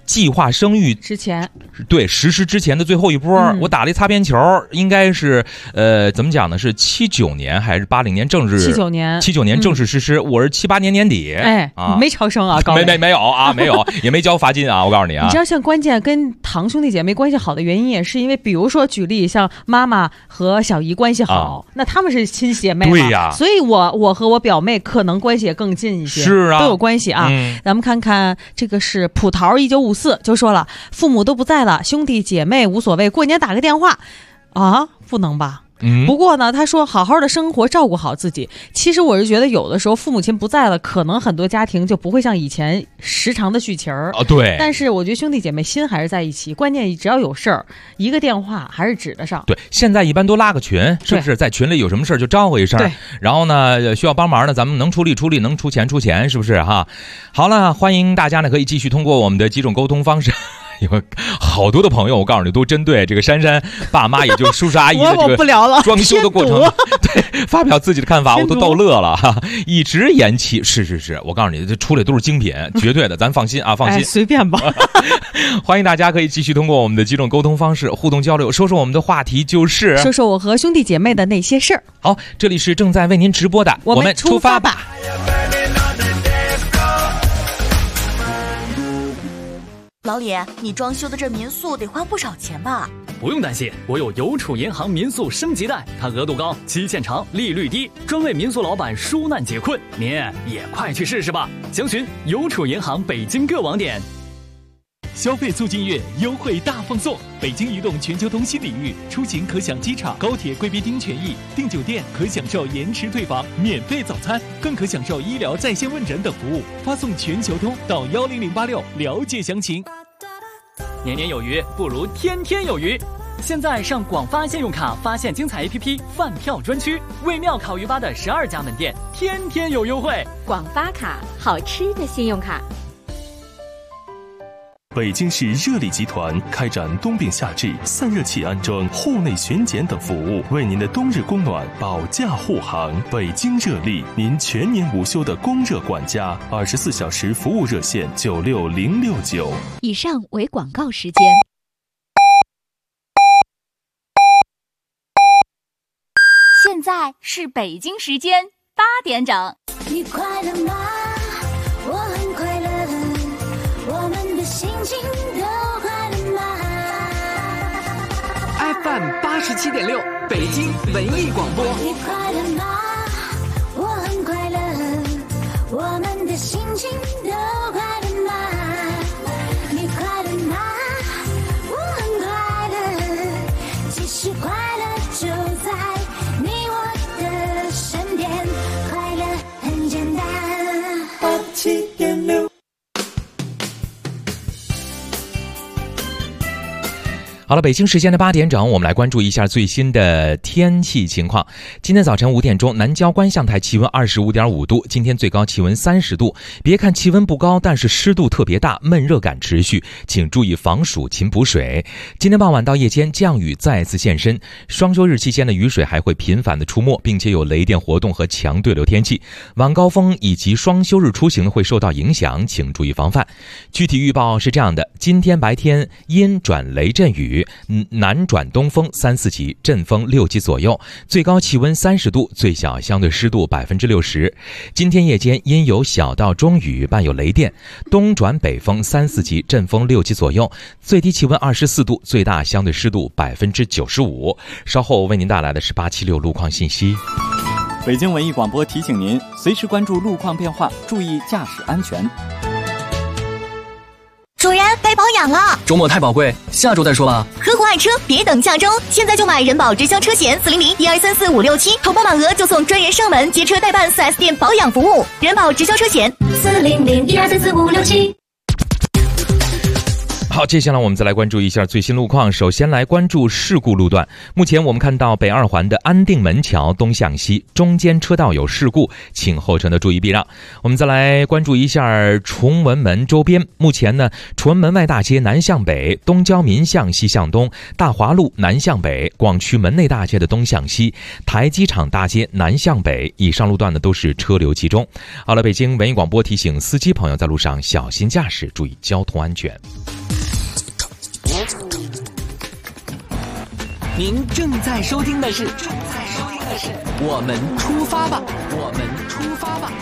[SPEAKER 4] 计划生育
[SPEAKER 2] 之前，
[SPEAKER 4] 对，实施之前的最后一波，我打了一擦边球，应该是怎么讲呢？是79年还是80年正式？79年正式实施，我是78年年底。
[SPEAKER 2] 没超生啊，
[SPEAKER 4] 没有啊，没有，也没交罚金啊，我告诉你啊。
[SPEAKER 2] 你知道，像关键跟堂兄弟姐妹关系好的原因，也是因为，比如说举例，像妈妈和小姨关系好，那他们是亲姐妹嘛，
[SPEAKER 4] 对呀，
[SPEAKER 2] 所以我和我表妹可能关系也更近一些，
[SPEAKER 4] 是啊，
[SPEAKER 2] 都有关系啊。咱们看看这个是葡萄1954就说了，父母都不在了，兄弟姐妹无所谓，过年打个电话啊，不能吧？不过呢，他说好好的生活，照顾好自己。其实我是觉得，有的时候父母亲不在了，可能很多家庭就不会像以前时常的续情儿。
[SPEAKER 4] 对。
[SPEAKER 2] 但是我觉得兄弟姐妹心还是在一起，关键只要有事儿，一个电话还是指得上。
[SPEAKER 4] 对，现在一般都拉个群，是不是？在群里有什么事儿就招呼一声。对。然后呢，需要帮忙呢，咱们能出力出力，能出钱出钱，是不是哈？好了，欢迎大家呢可以继续通过我们的几种沟通方式。因为好多的朋友，我告诉你，都针对这个珊珊爸妈，也就是叔叔阿姨的这个装修的过程，对，发表自己的看法，我都逗乐了哈。一直延期，是，我告诉你，这出来都是精品，绝对的，咱放心啊，放心，
[SPEAKER 2] 随便吧。
[SPEAKER 4] 欢迎大家可以继续通过我们的几种沟通方式互动交流，说说我们的话题，就是
[SPEAKER 2] 说说我和兄弟姐妹的那些事儿。
[SPEAKER 4] 好，这里是正在为您直播的，我们出发吧。
[SPEAKER 6] 老李，你装修的这民宿得花不少钱吧？
[SPEAKER 7] 不用担心，我有邮储银行民宿升级贷，它额度高，期限长，利率低，专为民宿老板纾难解困。您也快去试试吧！详询邮储银行北京各网点。
[SPEAKER 1] 消费促进月优惠大放送，北京移动全球通新领域，出行可享机场、高铁贵宾厅权益，订酒店可享受延迟退房、免费早餐，更可享受医疗在线问诊等服务。发送全球通到10086了解详情。
[SPEAKER 7] 年年有余，不如天天有余。现在上广发信用卡发现精彩 APP 饭票专区，为庙烤鱼吧的12家门店天天有优惠。
[SPEAKER 5] 广发卡，好吃的信用卡。
[SPEAKER 8] 北京市热力集团开展冬病夏治、散热器安装、户内巡检等服务，为您的冬日供暖保驾护航。北京热力，您全年无休的供热管家，24小时服务热线96069。
[SPEAKER 5] 以上为广告时间。
[SPEAKER 9] 现在是北京时间8点整。
[SPEAKER 10] 你快乐吗？我很快乐。我们的心情都快乐吗
[SPEAKER 11] ？FM87.6，北京文艺广播。
[SPEAKER 10] 你快乐吗？我很快乐。我们的心情都快乐吗？你快乐吗？我很快乐。其实快乐就在你我的身边，快乐很简单。87.6。
[SPEAKER 4] 好了，北京时间的8点整，我们来关注一下最新的天气情况。今天早晨5点钟，南郊观象台气温25.5度，今天最高气温30度。别看气温不高，但是湿度特别大，闷热感持续，请注意防暑勤补水。今天傍晚到夜间降雨再次现身，双休日期间的雨水还会频繁的出没，并且有雷电活动和强对流天气。晚高峰以及双休日出行会受到影响，请注意防范。具体预报是这样的：今天白天阴转雷阵雨，南转东风3、4级，阵风6级左右，最高气温30度，最小相对湿度60%。今天夜间阴有小到中雨，伴有雷电，东转北风3、4级，阵风6级左右，最低气温24度，最大相对湿度95%。稍后为您带来的是876路况信息。
[SPEAKER 12] 北京文艺广播提醒您，随时关注路况变化，注意驾驶安全。
[SPEAKER 6] 主人，该保养了。
[SPEAKER 7] 周末太宝贵，下周再说吧。
[SPEAKER 6] 呵护爱车，别等下周，现在就买人保直销车险400-1234-567，投保满额就送专人上门接车代办 4S 店保养服务。人保直销车险400-1234-567。
[SPEAKER 4] 好，接下来我们再来关注一下最新路况。首先来关注事故路段。目前我们看到北2环的安定门桥东向西中间车道有事故，请后车的注意避让。我们再来关注一下崇文门周边。目前呢，崇文门外大街南向北、东郊民巷西向东、大华路南向北、广渠门内大街的东向西、台机场大街南向北，以上路段呢都是车流集中。好了，北京文艺广播提醒司机朋友在路上小心驾驶，注意交通安全。
[SPEAKER 11] 您正在收听的是我们出发吧，我们出发吧。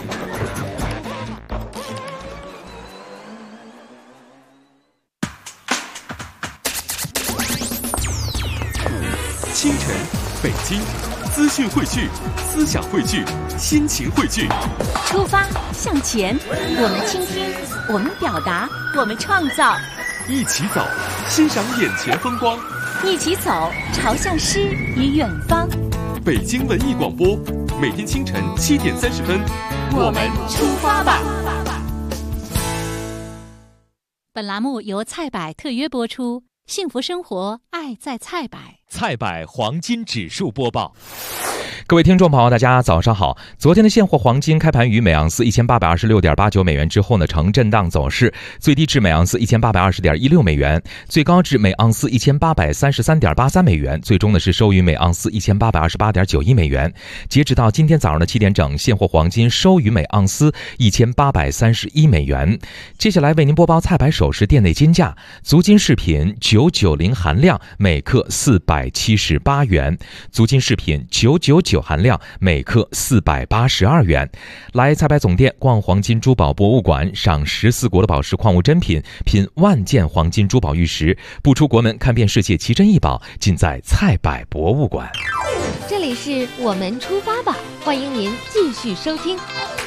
[SPEAKER 8] 清晨，北京，资讯汇聚，思想汇聚，心情汇聚。
[SPEAKER 9] 出发向前，我们倾听，我们表达，我们创造。
[SPEAKER 8] 一起走，欣赏眼前风光。
[SPEAKER 9] 一起走，朝向诗与远方。
[SPEAKER 8] 北京文艺广播，每天清晨7点30分，
[SPEAKER 9] 我们出发吧。
[SPEAKER 5] 本栏目由菜百特约播出，幸福生活，爱在菜百。
[SPEAKER 1] 菜百黄金指数播报。
[SPEAKER 4] 各位听众朋友，大家早上好。昨天的现货黄金开盘于每盎司1826.89美元之后呢，呈震荡走势，最低至每盎司1820.16美元，最高至每盎司1833.83美元，最终呢是收于每盎司1828.91美元。截止到今天早上的7点整，现货黄金收于每盎司1831美元。接下来为您播报菜百首饰店内金价：足金饰品990含量每克478元，足金饰品999含量每克482元。来菜百总店逛黄金珠宝博物馆，赏14国的宝石矿物珍品，品万件黄金珠宝玉石，不出国门看遍世界奇珍异宝，尽在菜百博物馆。
[SPEAKER 5] 这里是我们出发吧，欢迎您继续收听。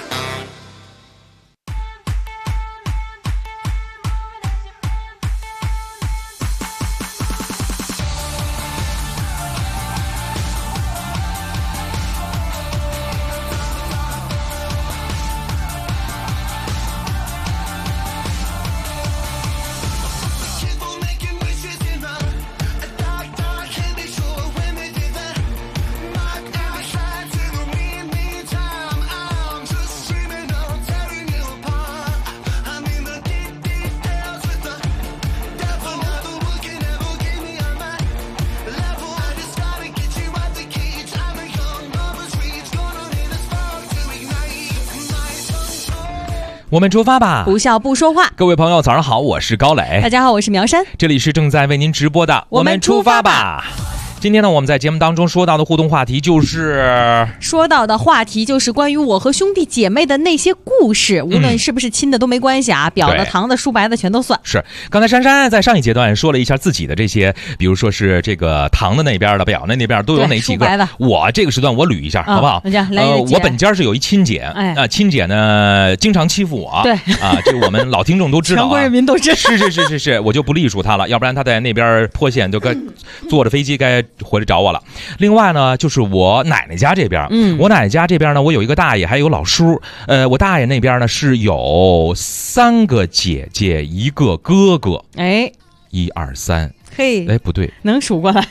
[SPEAKER 4] 我们出发吧，
[SPEAKER 2] 不笑不说话。
[SPEAKER 4] 各位朋友早上好，我是高磊。
[SPEAKER 2] 大家好，我是苗山。
[SPEAKER 4] 这里是正在为您直播的
[SPEAKER 2] 我们出发吧。
[SPEAKER 4] 今天呢，我们在节目当中说到的互动话题就是
[SPEAKER 2] 关于我和兄弟姐妹的那些故事，无论是不是亲的都没关系啊，表的、堂的、叔伯的全都算。
[SPEAKER 4] 是，刚才珊珊在上一阶段说了一下自己的这些，比如说是这个堂的那边的、表的那边都有哪几个。我这个时段我捋一下，好不好？我本家是有一亲姐，亲姐呢经常欺负我，
[SPEAKER 2] 对
[SPEAKER 4] 啊，这个我们老听众都知道，
[SPEAKER 2] 全国人民都知道。
[SPEAKER 4] 是，我就不隶属他了，要不然他在那边坡县就该坐着飞机该回来找我了。另外呢，就是我奶奶家这边，我奶奶家这边呢，我有一个大爷，还有老叔。我大爷那边呢是有3个姐姐，1个哥哥。1、2、3，
[SPEAKER 2] 嘿，
[SPEAKER 4] 不对，
[SPEAKER 2] 能数过来。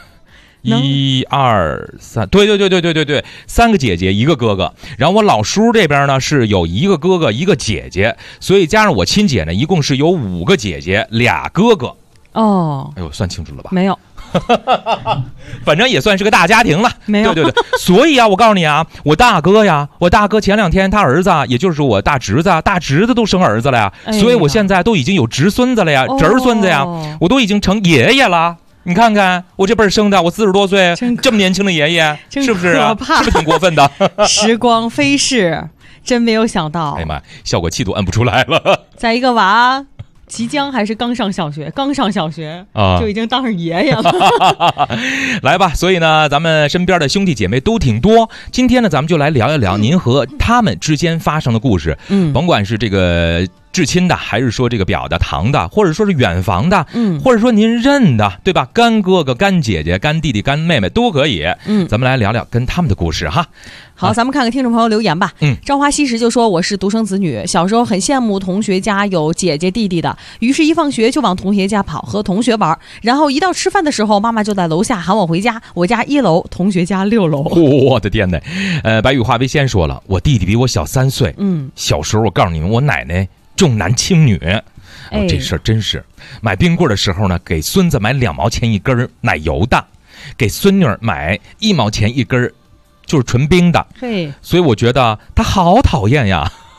[SPEAKER 4] 1、2、3，对，3个姐姐1个哥哥。然后我老叔这边呢是有1个哥哥1个姐姐，所以加上我亲姐呢，一共是有5个姐姐2哥哥。
[SPEAKER 2] 哦，
[SPEAKER 4] 哎呦，算清楚了吧？
[SPEAKER 2] 没有。
[SPEAKER 4] 反正也算是个大家庭了，
[SPEAKER 2] 没有。
[SPEAKER 4] 对，所以啊，我告诉你啊，我大哥前2天他儿子，也就是我大侄子都生儿子了呀，所以我现在都已经有侄孙子了呀，侄儿孙子呀，我都已经成爷爷了。你看看我这辈儿生的，我40多岁，这么年轻的爷爷，是不是啊？是不是挺过分的？
[SPEAKER 2] 时光飞逝，真没有想到。
[SPEAKER 4] 哎呀妈，效果器都摁不出来了。
[SPEAKER 2] 在一个娃即将还是刚上小学就已经当上爷爷了。
[SPEAKER 4] 来吧，所以呢，咱们身边的兄弟姐妹都挺多。今天呢，咱们就来聊一聊您和他们之间发生的故事。甭管是这个至亲的，还是说这个表的、堂的，或者说是远房的，或者说您认的，对吧？干哥哥、干姐姐、干弟弟、干妹妹都可以。咱们来聊聊跟他们的故事哈。
[SPEAKER 2] 好，咱们看看听众朋友留言吧。朝花夕拾就说，我是独生子女，小时候很羡慕同学家有姐姐弟弟的，于是一放学就往同学家跑，和同学玩，然后一到吃饭的时候，妈妈就在楼下喊我回家，我家1楼，同学家6楼。
[SPEAKER 4] 我的天哪！白羽化为先说了，我弟弟比我小3岁。小时候我告诉你们，我奶奶重男轻女。这事儿真是，买冰棍的时候呢，给孙子买2毛钱1根奶油的，给孙女买1毛钱1根就是纯冰的。所以我觉得他好讨厌呀。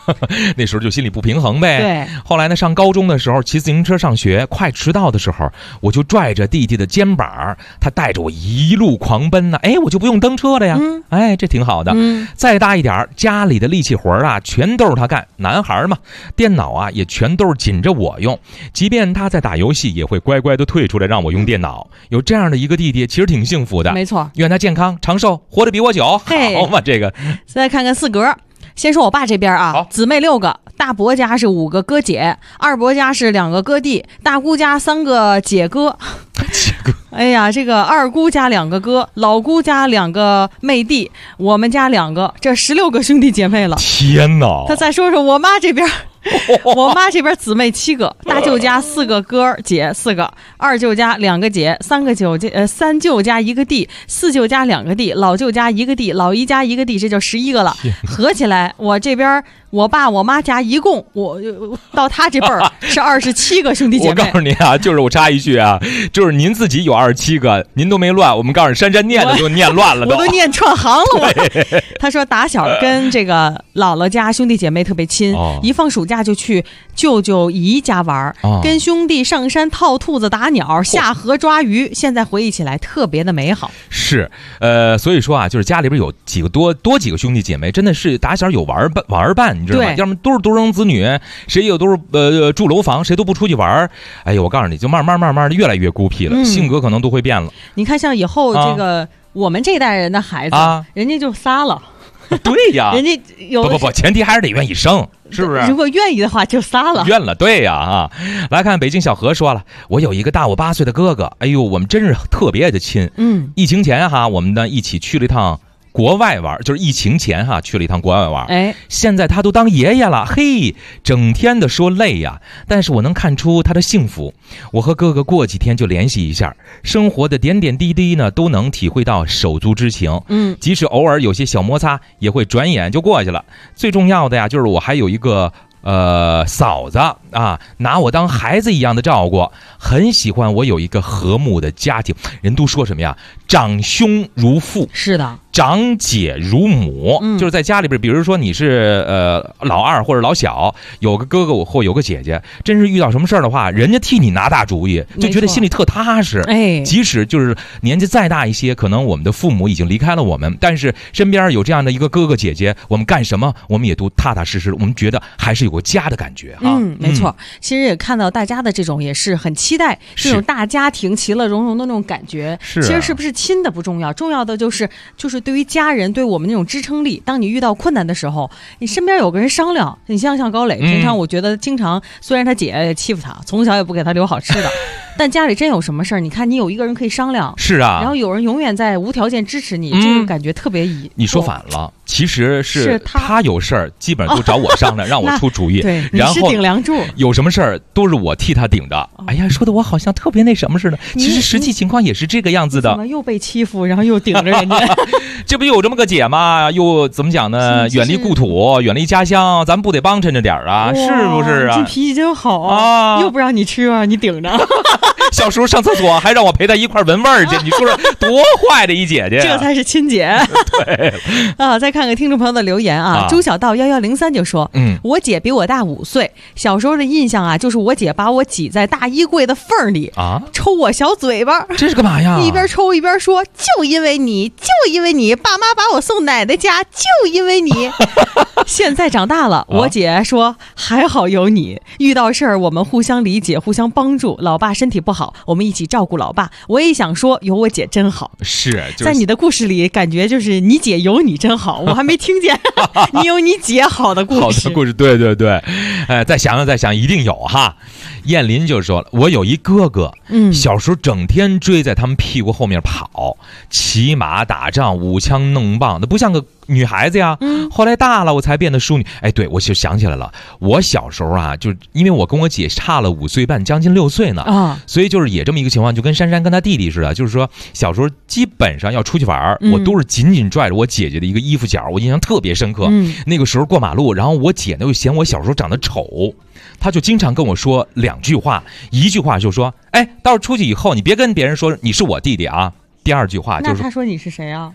[SPEAKER 4] 那时候就心里不平衡呗。
[SPEAKER 2] 对。
[SPEAKER 4] 后来呢，上高中的时候骑自行车上学，快迟到的时候，我就拽着弟弟的肩膀，他带着我一路狂奔呢。哎，我就不用蹬车了呀。哎，这挺好的。再大一点，家里的力气活啊，全都是他干。男孩嘛，电脑啊也全都是紧着我用。即便他在打游戏，也会乖乖的退出来让我用电脑。有这样的一个弟弟，其实挺幸福的。
[SPEAKER 2] 没错，
[SPEAKER 4] 愿他健康长寿，活得比我久。好嘛，这个。
[SPEAKER 2] 再看看四格。先说我爸这边啊，姊妹6个，大伯家是5个哥姐，二伯家是2个哥弟，大姑家3个姐哥。哎呀，这个二姑家2个哥，老姑家2个妹弟，我们家2个，这16个兄弟姐妹了。
[SPEAKER 4] 天哪！
[SPEAKER 2] 他再说说我妈这边。我妈这边姊妹7个，大舅家4个哥姐4个，二舅家2个姐，3舅家1个弟，4舅家2个弟，老舅家1个弟，老姨家1个弟，这就11个了。合起来，我这边我爸我妈家一共，我到他这辈儿是27个兄弟姐妹。
[SPEAKER 4] 我告诉您啊，就是我插一句啊，就是您自己有27个，您都没乱，我们告诉你珊珊念的都念乱了都，
[SPEAKER 2] 我都念串行了。他说打小跟这个姥姥家兄弟姐妹特别亲，一放暑假就去舅舅姨家玩，跟兄弟上山套兔子打鸟，下河抓鱼，现在回忆起来特别的美好。
[SPEAKER 4] 是，所以说啊，就是家里边有多几个兄弟姐妹，真的是打小有玩伴，你知道吗？要么都是独生子女，谁也都是住楼房，谁都不出去玩。哎呦，我告诉你，就慢慢的越来越孤僻了，性格可能都会变了。
[SPEAKER 2] 你看，像以后这个我们这代人的孩子，人家就仨了。
[SPEAKER 4] 对呀，
[SPEAKER 2] 人家有
[SPEAKER 4] 不，前提还是得愿意生，是不是？
[SPEAKER 2] 如果愿意的话，就仨了。
[SPEAKER 4] 愿了，对呀啊！来看北京小何说了，我有一个大我8岁的哥哥，哎呦，我们真是特别的亲。疫情前哈，我们呢一起去了一趟国外玩，就是疫情前哈去了一趟国外玩。哎，现在他都当爷爷了，嘿，整天的说累呀，但是我能看出他的幸福。我和哥哥过几天就联系一下，生活的点点滴滴呢都能体会到手足之情。即使偶尔有些小摩擦，也会转眼就过去了。最重要的呀，就是我还有一个嫂子啊，拿我当孩子一样的照顾，很喜欢我有一个和睦的家庭。人都说什么呀？长兄如父。
[SPEAKER 2] 是的。
[SPEAKER 4] 长姐如母，就是在家里边，比如说你是老二或者老小，有个哥哥或有个姐姐，真是遇到什么事儿的话，人家替你拿大主意，就觉得心里特踏实。哎，即使就是年纪再大一些，可能我们的父母已经离开了我们，但是身边有这样的一个哥哥姐姐，我们干什么我们也都踏踏实实的，我们觉得还是有个家的感觉哈。
[SPEAKER 2] 没错，其实也看到大家的这种也是很期待这种大家庭其乐融融的那种感觉。其实是不是亲的不重要，重要的就是对于家人对我们那种支撑力。当你遇到困难的时候，你身边有个人商量。你像高磊，平常我觉得经常，虽然他姐欺负他，从小也不给他留好吃的，但家里真有什么事儿，你看你有一个人可以商量。是啊，然后有人永远在无条件支持你，这个感觉特别
[SPEAKER 4] 你说反了，其实是他有事儿基本上都找我商量，让我出主意。
[SPEAKER 2] 对，
[SPEAKER 4] 然后
[SPEAKER 2] 你是顶梁柱，
[SPEAKER 4] 有什么事儿都是我替他顶的。哎呀，说的我好像特别那什么似的，其实实际情况也是这个样子的。
[SPEAKER 2] 怎么又被欺负，然后又顶着人家？
[SPEAKER 4] 这不有这么个姐吗？又怎么讲呢？远离故土，远离家乡，咱不得帮衬着点啊？是不是啊？
[SPEAKER 2] 这脾气真好啊！又不让你吃啊，你顶着。
[SPEAKER 4] 小时候上厕所还让我陪他一块闻味儿去，你说说多坏的一姐姐！
[SPEAKER 2] 这才是亲姐。对啊，再看看听众朋友的留言啊。朱小道1103就说：“我姐比我大5岁，小时候的印象啊，就是我姐把我挤在大衣柜的缝里啊，抽我小嘴巴。
[SPEAKER 4] 这是干嘛呀？
[SPEAKER 2] 一边抽一边说：就因为你，爸妈把我送奶奶家，就因为你。现在长大了，我姐说还好有你，遇到事儿我们互相理解，互相帮助。老爸身体不好，我们一起照顾老爸。我也想说，有我姐真好。是，在你的故事里，感觉就是你姐有你真好，我还没听见你有你姐好的故事。
[SPEAKER 4] 好的故事，对对对，再想，一定有哈。燕林就说了，我有一哥哥，小时候整天追在他们屁股后面跑，骑马打仗，舞枪弄棒的，不像个女孩子呀。后来大了，我才变得淑女。哎，对，我就想起来了，我小时候啊，就因为我跟我姐差了5岁半，将近6岁呢，所以就是也这么一个情况，就跟珊珊跟她弟弟似的，就是说小时候基本上要出去玩，我都是紧紧拽着我姐姐的一个衣服角，我印象特别深刻。那个时候过马路，然后我姐呢又嫌我小时候长得丑，她就经常跟我说2句话，一句话就说：“哎，到时候出去以后，你别跟别人说你是我弟弟啊。”第二句话就是：“
[SPEAKER 2] 那他说你是谁啊？”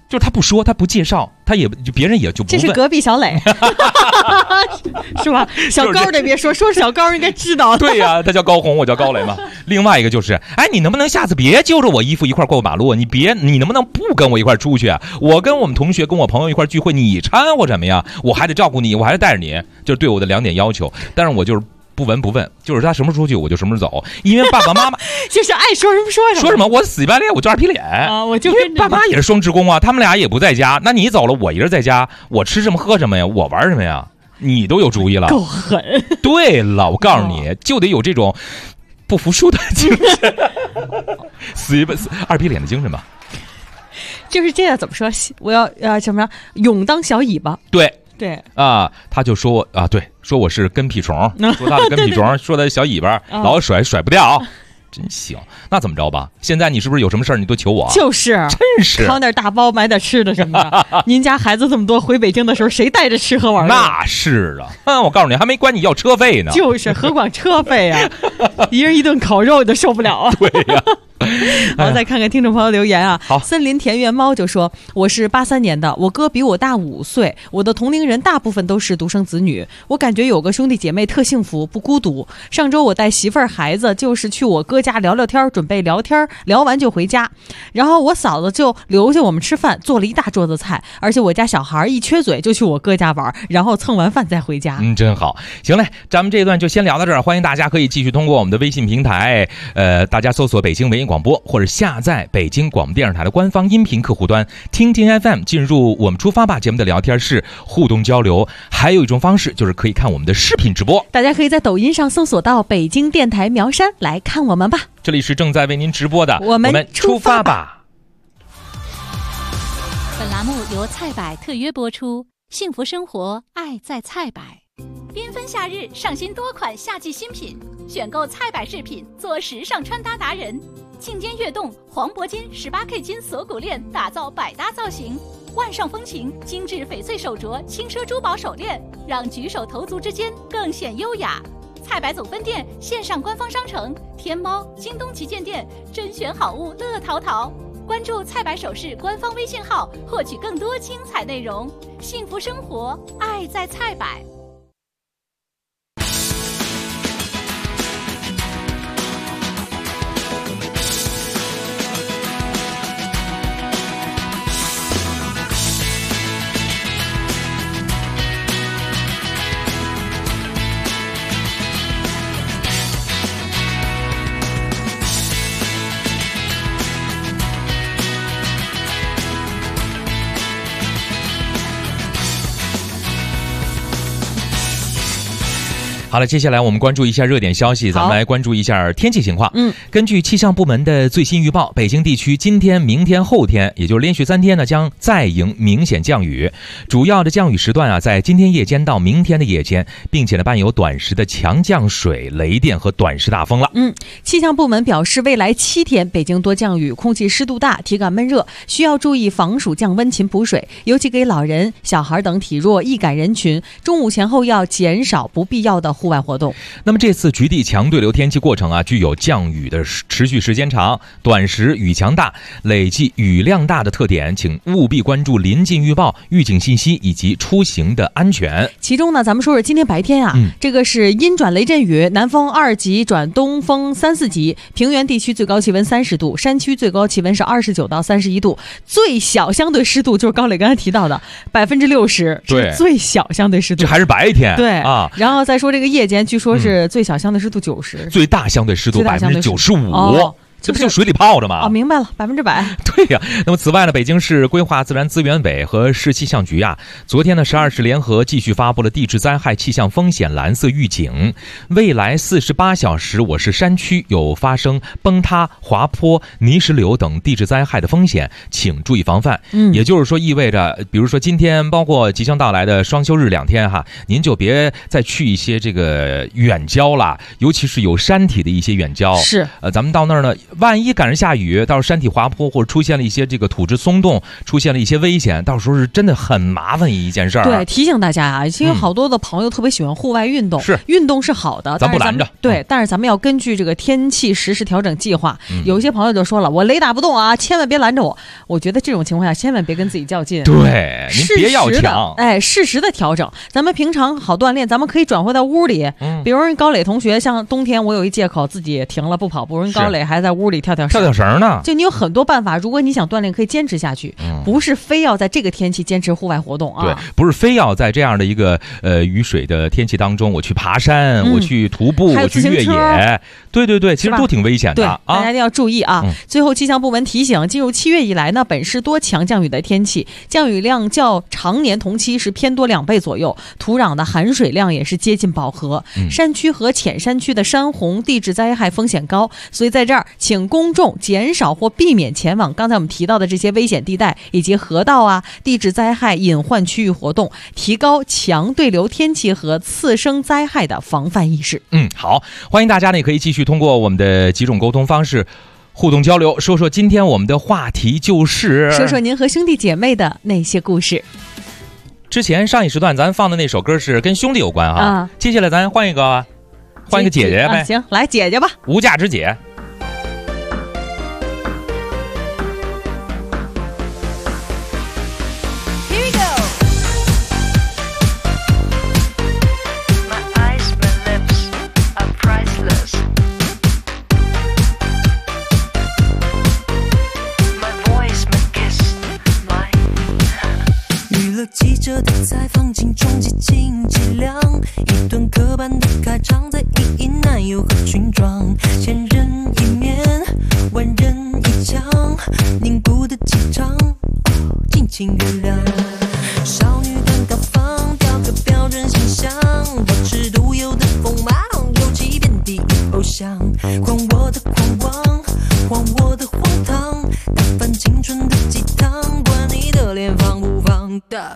[SPEAKER 4] 就是他不说，他不介绍，他也别人也就不问。
[SPEAKER 2] 这是隔壁小磊，是吧？小高得别说，说小高应该知道。
[SPEAKER 4] 对呀，他叫高红，我叫高磊嘛。另外一个就是，哎，你能不能下次别揪着我衣服一块过马路？你能不能不跟我一块出去啊？我跟我们同学、跟我朋友一块聚会，你掺和什么呀？我还得照顾你，我还得带着你，就是对我的2点要求。但是我就是不闻不问，就是他什么时候出去我就什么时候走，因为爸爸妈妈
[SPEAKER 2] 就是爱说什么说什么。
[SPEAKER 4] 说什么我死皮赖脸，我就2皮脸
[SPEAKER 2] 啊！我就
[SPEAKER 4] 因为爸妈也是双职工啊，他们俩也不在家。那你走了，我一人在家，我吃什么喝什么呀？我玩什么呀？你都有主意了，
[SPEAKER 2] 够狠。
[SPEAKER 4] 对了，我告诉你，就得有这种不服输的精神，2皮脸的精神吧。
[SPEAKER 2] 就是这样，怎么说？我要什么？勇当小尾巴。对
[SPEAKER 4] 啊，他就说啊，对，说我是跟屁虫，说他的跟屁虫，说他的小尾巴老甩不掉，真行。那怎么着吧？现在你是不是有什么事儿你都求我？
[SPEAKER 2] 就是
[SPEAKER 4] 真是
[SPEAKER 2] 扛点大包，买点吃的什么的。您家孩子这么多，回北京的时候谁带着吃喝玩的？
[SPEAKER 4] 那是啊，我告诉你，还没管你要车费呢。
[SPEAKER 2] 就是何管车费啊，一人一顿烤肉你都受不了啊。
[SPEAKER 4] 对呀。
[SPEAKER 2] 好，再看看听众朋友留言啊。
[SPEAKER 4] 好，
[SPEAKER 2] 森林田园猫就说，我是83年的，我哥比我大5岁，我的同龄人大部分都是独生子女，我感觉有个兄弟姐妹特幸福，不孤独。上周我带媳妇儿孩子就是去我哥家聊聊天，准备聊天，聊完就回家，然后我嫂子就留下我们吃饭，做了一大桌子菜，而且我家小孩一缺嘴就去我哥家玩，然后蹭完饭再回家。
[SPEAKER 4] 真好。行嘞，咱们这一段就先聊到这儿，欢迎大家可以继续通过我们的微信平台，大家搜索北京文艺广播，或者下载北京广播电视台的官方音频客户端听听 FM， 进入我们出发吧节目的聊天室互动交流。还有一种方式就是可以看我们的视频直播，
[SPEAKER 2] 大家可以在抖音上搜索到北京电台苗山来看我们吧。
[SPEAKER 4] 这里是正在为您直播的
[SPEAKER 2] 我们出发吧。
[SPEAKER 5] 本栏目由菜百特约播出，幸福生活，爱在菜百。
[SPEAKER 9] 缤纷夏日，上新多款夏季新品，选购菜百饰品，做时尚穿搭达人。庆间跃动，黄铂金18K 金锁骨链，打造百搭造型。万上风情，精致翡翠手镯，轻奢珠宝手链，让举手投足之间更显优雅。菜百总分店线上官方商城，天猫、京东旗舰店，甄选好物乐淘淘。关注菜百首饰官方微信号，获取更多精彩内容。幸福生活，爱在菜百。
[SPEAKER 4] 好了，接下来我们关注一下热点消息，咱们来关注一下天气情况。根据气象部门的最新预报，北京地区今天、明天、后天，也就是连续3天呢，将再迎明显降雨。主要的降雨时段啊，在今天夜间到明天的夜间，并且呢，伴有短时的强降水、雷电和短时大风了。
[SPEAKER 2] 气象部门表示，未来7天北京多降雨，空气湿度大，体感闷热，需要注意防暑降温、勤补水，尤其给老人、小孩等体弱易感人群，中午前后要减少不必要的户外活动。
[SPEAKER 4] 那么这次局地强对流天气过程啊，具有降雨的持续时间长、短时雨强大、累计雨量大的特点，请务必关注临近预报、预警信息以及出行的安全。
[SPEAKER 2] 其中呢，咱们说说今天白天啊，这个是阴转雷阵雨，南风2级转东风3、4级，平原地区最高气温30度，山区最高气温是29到31度，最小相对湿度就是高磊刚才提到的60%，是最小相对湿度。
[SPEAKER 4] 这还是白天，
[SPEAKER 2] 对
[SPEAKER 4] 啊。
[SPEAKER 2] 然后再说这个夜间，据说是最小相对湿度90%，
[SPEAKER 4] 最大相对湿度95%。这不就水里泡着吗？
[SPEAKER 2] 明白了，100%。
[SPEAKER 4] 对呀。那么此外呢，北京市规划自然资源委和市气象局啊，昨天呢12时联合继续发布了地质灾害气象风险蓝色预警。未来48小时，我市山区有发生崩塌、滑坡、泥石流等地质灾害的风险，请注意防范。也就是说，意味着，比如说今天，包括即将到来的双休日2天哈，您就别再去一些这个远郊了，尤其是有山体的一些远郊。
[SPEAKER 2] 是，
[SPEAKER 4] 咱们到那儿呢。 万一赶上下雨，到时候山体滑坡或者出现了一些这个土质松动，出现了一些危险，到时候是真的很麻烦一件事儿。
[SPEAKER 2] 对，提醒大家啊，其实好多的朋友特别喜欢户外运动，
[SPEAKER 4] 是
[SPEAKER 2] 运动是好的，
[SPEAKER 4] 咱不拦着。
[SPEAKER 2] 对，但是咱们要根据这个天气实时调整计划。有一些朋友就说了，我雷打不动啊，千万别拦着我。我觉得这种情况下，千万别跟自己较劲。
[SPEAKER 4] 对，您别要强。
[SPEAKER 2] 适时的调整。咱们平常好锻炼，咱们可以转回到屋里。比如高磊同学，像冬天我有一借口自己停了不跑步，高磊还在屋里跳
[SPEAKER 4] 绳呢。
[SPEAKER 2] 就你有很多办法，如果你想锻炼，可以坚持下去，不是非要在这个天气坚持户外活动啊。
[SPEAKER 4] 对，不是非要在这样的一个雨水的天气当中，我去爬山，我去徒步，我去越野。对对对，其实都挺危险的啊！
[SPEAKER 2] 大家一定要注意啊！最后，气象部门提醒，进入7月以来呢，本市多强降雨的天气，降雨量较常年同期是偏多2倍左右，土壤的含水量也是接近饱和。山区和浅山区的山洪、地质灾害风险高，所以在这儿，请公众减少或避免前往刚才我们提到的这些危险地带以及河道啊、地质灾害隐患区域活动，提高强对流天气和次生灾害的防范意识。
[SPEAKER 4] 好，欢迎大家呢，也可以继续通过我们的几种沟通方式互动交流，说说今天我们的话题就是
[SPEAKER 2] 说说您和兄弟姐妹的那些故事。
[SPEAKER 4] 之前上一时段咱放的那首歌是跟兄弟有关啊，接下来咱换一个姐姐呗。
[SPEAKER 2] 行，来姐姐吧，
[SPEAKER 4] 无价之姐。
[SPEAKER 13] 记者的采访，金钟激情伎俩，一段刻板的开场，在意义男友和裙装，千人一面，万人一腔，凝固的气场，尽情原谅。少女感高放，雕刻标准形象，保持独有的锋芒，勇气遍地偶像，狂我的狂妄，荒我的荒唐，打翻青春的鸡汤，管你的脸放不放的。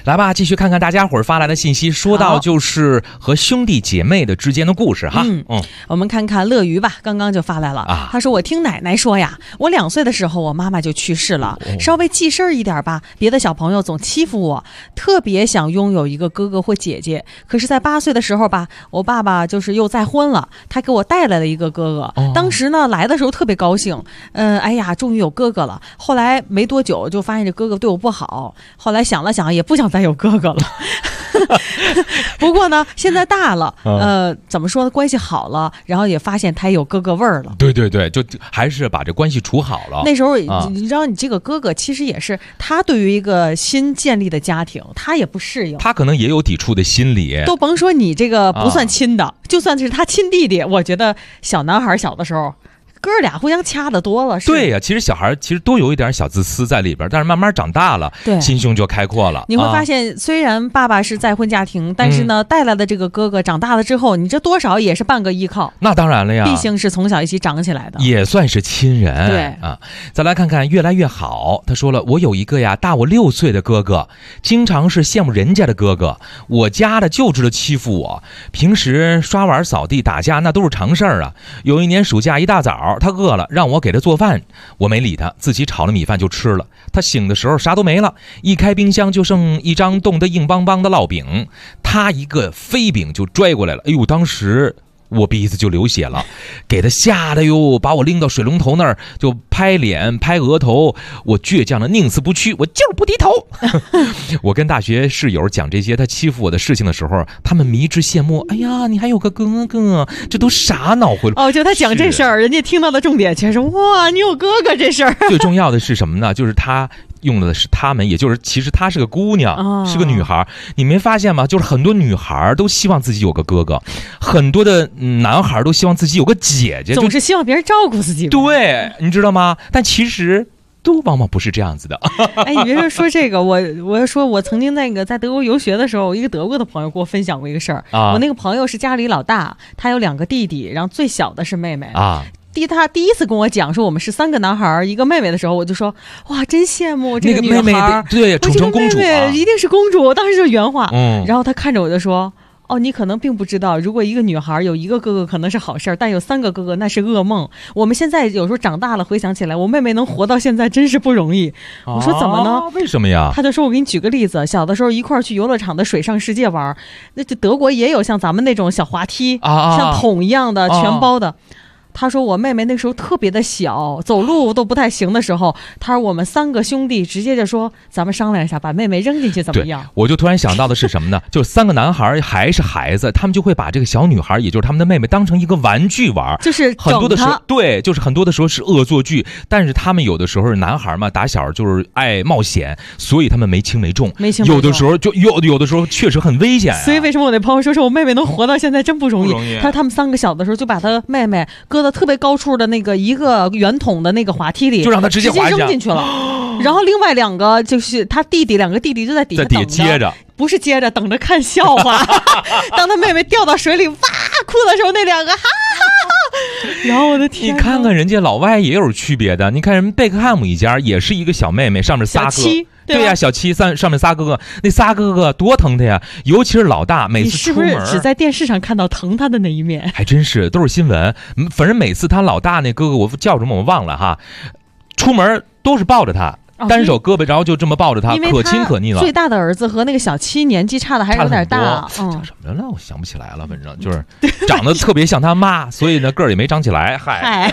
[SPEAKER 4] 来吧，继续看看大家伙儿发来的信息。说到就是和兄弟姐妹的之间的故事哈。
[SPEAKER 2] 我们看看乐鱼吧，刚刚就发来了他说我听奶奶说呀，我2岁的时候我妈妈就去世了，稍微记事儿一点吧，别的小朋友总欺负我，特别想拥有一个哥哥或姐姐。可是在8岁的时候吧，我爸爸就是又再婚了，他给我带来了一个哥哥。当时呢来的时候特别高兴，哎呀终于有哥哥了。后来没多久就发现这哥哥对我不好，后来想了想也不想再有哥哥了。不过呢现在大了，怎么说呢，关系好了，然后也发现他有哥哥味儿了。
[SPEAKER 4] 对对对，就还是把这关系处好了。
[SPEAKER 2] 那时候你知道你这个哥哥其实也是他对于一个新建立的家庭他也不适应，
[SPEAKER 4] 他可能也有抵触的心理。
[SPEAKER 2] 都甭说你这个不算亲的，就算是他亲弟弟，我觉得小男孩小的时候哥俩互相掐的多了。
[SPEAKER 4] 对呀，其实小孩其实都有一点小自私在里边，但是慢慢长大了，心胸就开阔了。
[SPEAKER 2] 你会发现虽然爸爸是再婚家庭，但是呢带来的这个哥哥长大了之后，你这多少也是半个依靠。
[SPEAKER 4] 那当然了呀，
[SPEAKER 2] 毕竟是从小一起长起来的，
[SPEAKER 4] 也算是亲人。
[SPEAKER 2] 对
[SPEAKER 4] 啊，再来看看越来越好。他说了，我有一个呀大我6岁的哥哥，经常是羡慕人家的哥哥，我家的就知道欺负我，平时刷碗扫地打架那都是常事儿啊。有一年暑假一大早他饿了，让我给他做饭，我没理他，自己炒了米饭就吃了。他醒的时候啥都没了，一开冰箱就剩一张冻得硬邦邦的烙饼，他一个飞饼就拽过来了。哎呦，当时我鼻子就流血了，给他吓得哟，把我拎到水龙头那儿就拍脸拍额头，我倔强的宁死不屈，我就是不低头。我跟大学室友讲这些他欺负我的事情的时候，他们迷之羡慕。哎呀，你还有个哥哥，这都啥脑回路？
[SPEAKER 2] 就他讲这事儿，人家听到的重点全是哇，你有哥哥这事儿。
[SPEAKER 4] 最重要的是什么呢？就是他用的是他们，也就是其实她是个姑娘，是个女孩。你没发现吗？就是很多女孩都希望自己有个哥哥，很多的男孩都希望自己有个姐姐，
[SPEAKER 2] 总是希望别人照顾自己。
[SPEAKER 4] 对，你知道吗？但其实都往往不是这样子的。
[SPEAKER 2] 哎，你别说这个，我说我曾经在德国游学的时候，一个德国的朋友给我分享过一个事儿。我那个朋友是家里老大，他有2个弟弟，然后最小的是妹妹啊。他第一次跟我讲说我们是3个男孩1个妹妹的时候，我就说哇，真羡慕这个女孩，
[SPEAKER 4] 那个妹妹对，宠成公主啊，
[SPEAKER 2] 一定是公主。我当时就原话，然后他看着我就说，你可能并不知道，如果一个女孩有1个哥哥可能是好事儿，但有3个哥哥那是噩梦。我们现在有时候长大了回想起来，我妹妹能活到现在真是不容易。我说怎么呢？
[SPEAKER 4] 为什么呀？
[SPEAKER 2] 他就说我给你举个例子，小的时候一块儿去游乐场的水上世界玩，那就德国也有像咱们那种小滑梯，像桶一样的全包的。他说我妹妹那时候特别的小，走路都不太行的时候，他说我们3个兄弟直接就说咱们商量一下把妹妹扔进去怎么样。
[SPEAKER 4] 我就突然想到的是什么呢？就是3个男孩还是孩子，他们就会把这个小女孩也就是他们的妹妹当成一个玩具玩，
[SPEAKER 2] 就是
[SPEAKER 4] 很多的时候对，就是很多的时候是恶作剧。但是他们有的时候男孩嘛，打小就是爱冒险，所以他们没轻没重，有的时候就有的时候确实很危险
[SPEAKER 2] 所以为什么我那朋友说我妹妹能活到现在真不容易。他们3个小的时候就把他妹妹搁到特别高处的那个一个圆筒的那个滑梯里，
[SPEAKER 4] 就让他直接
[SPEAKER 2] 扔进去了。然后另外2个就是他弟弟，2个弟弟就在底下等着，
[SPEAKER 4] 接着
[SPEAKER 2] 不是接着，等着看笑话。当他妹妹掉到水里哇哭的时候，那2个哈哈哈。然后我的天，
[SPEAKER 4] 你看看人家老外也有区别的。你看人贝克汉姆一家也是一个小妹妹，上面3个。对呀，小7上面3哥哥，那3哥哥多疼他呀！尤其是老大，每次出门，你是不
[SPEAKER 2] 是只在电视上看到疼他的那一面？
[SPEAKER 4] 还真是，都是新闻。反正每次他老大那哥哥，我叫什么我忘了哈，出门都是抱着他。单手胳膊，然后就这么抱着他，可亲可腻了。
[SPEAKER 2] 最大的儿子和那个小7年纪差的还是有点大，
[SPEAKER 4] 叫什么来了？我想不起来了，反正就是长得特别像他妈，所以呢个儿也没长起来。嗨。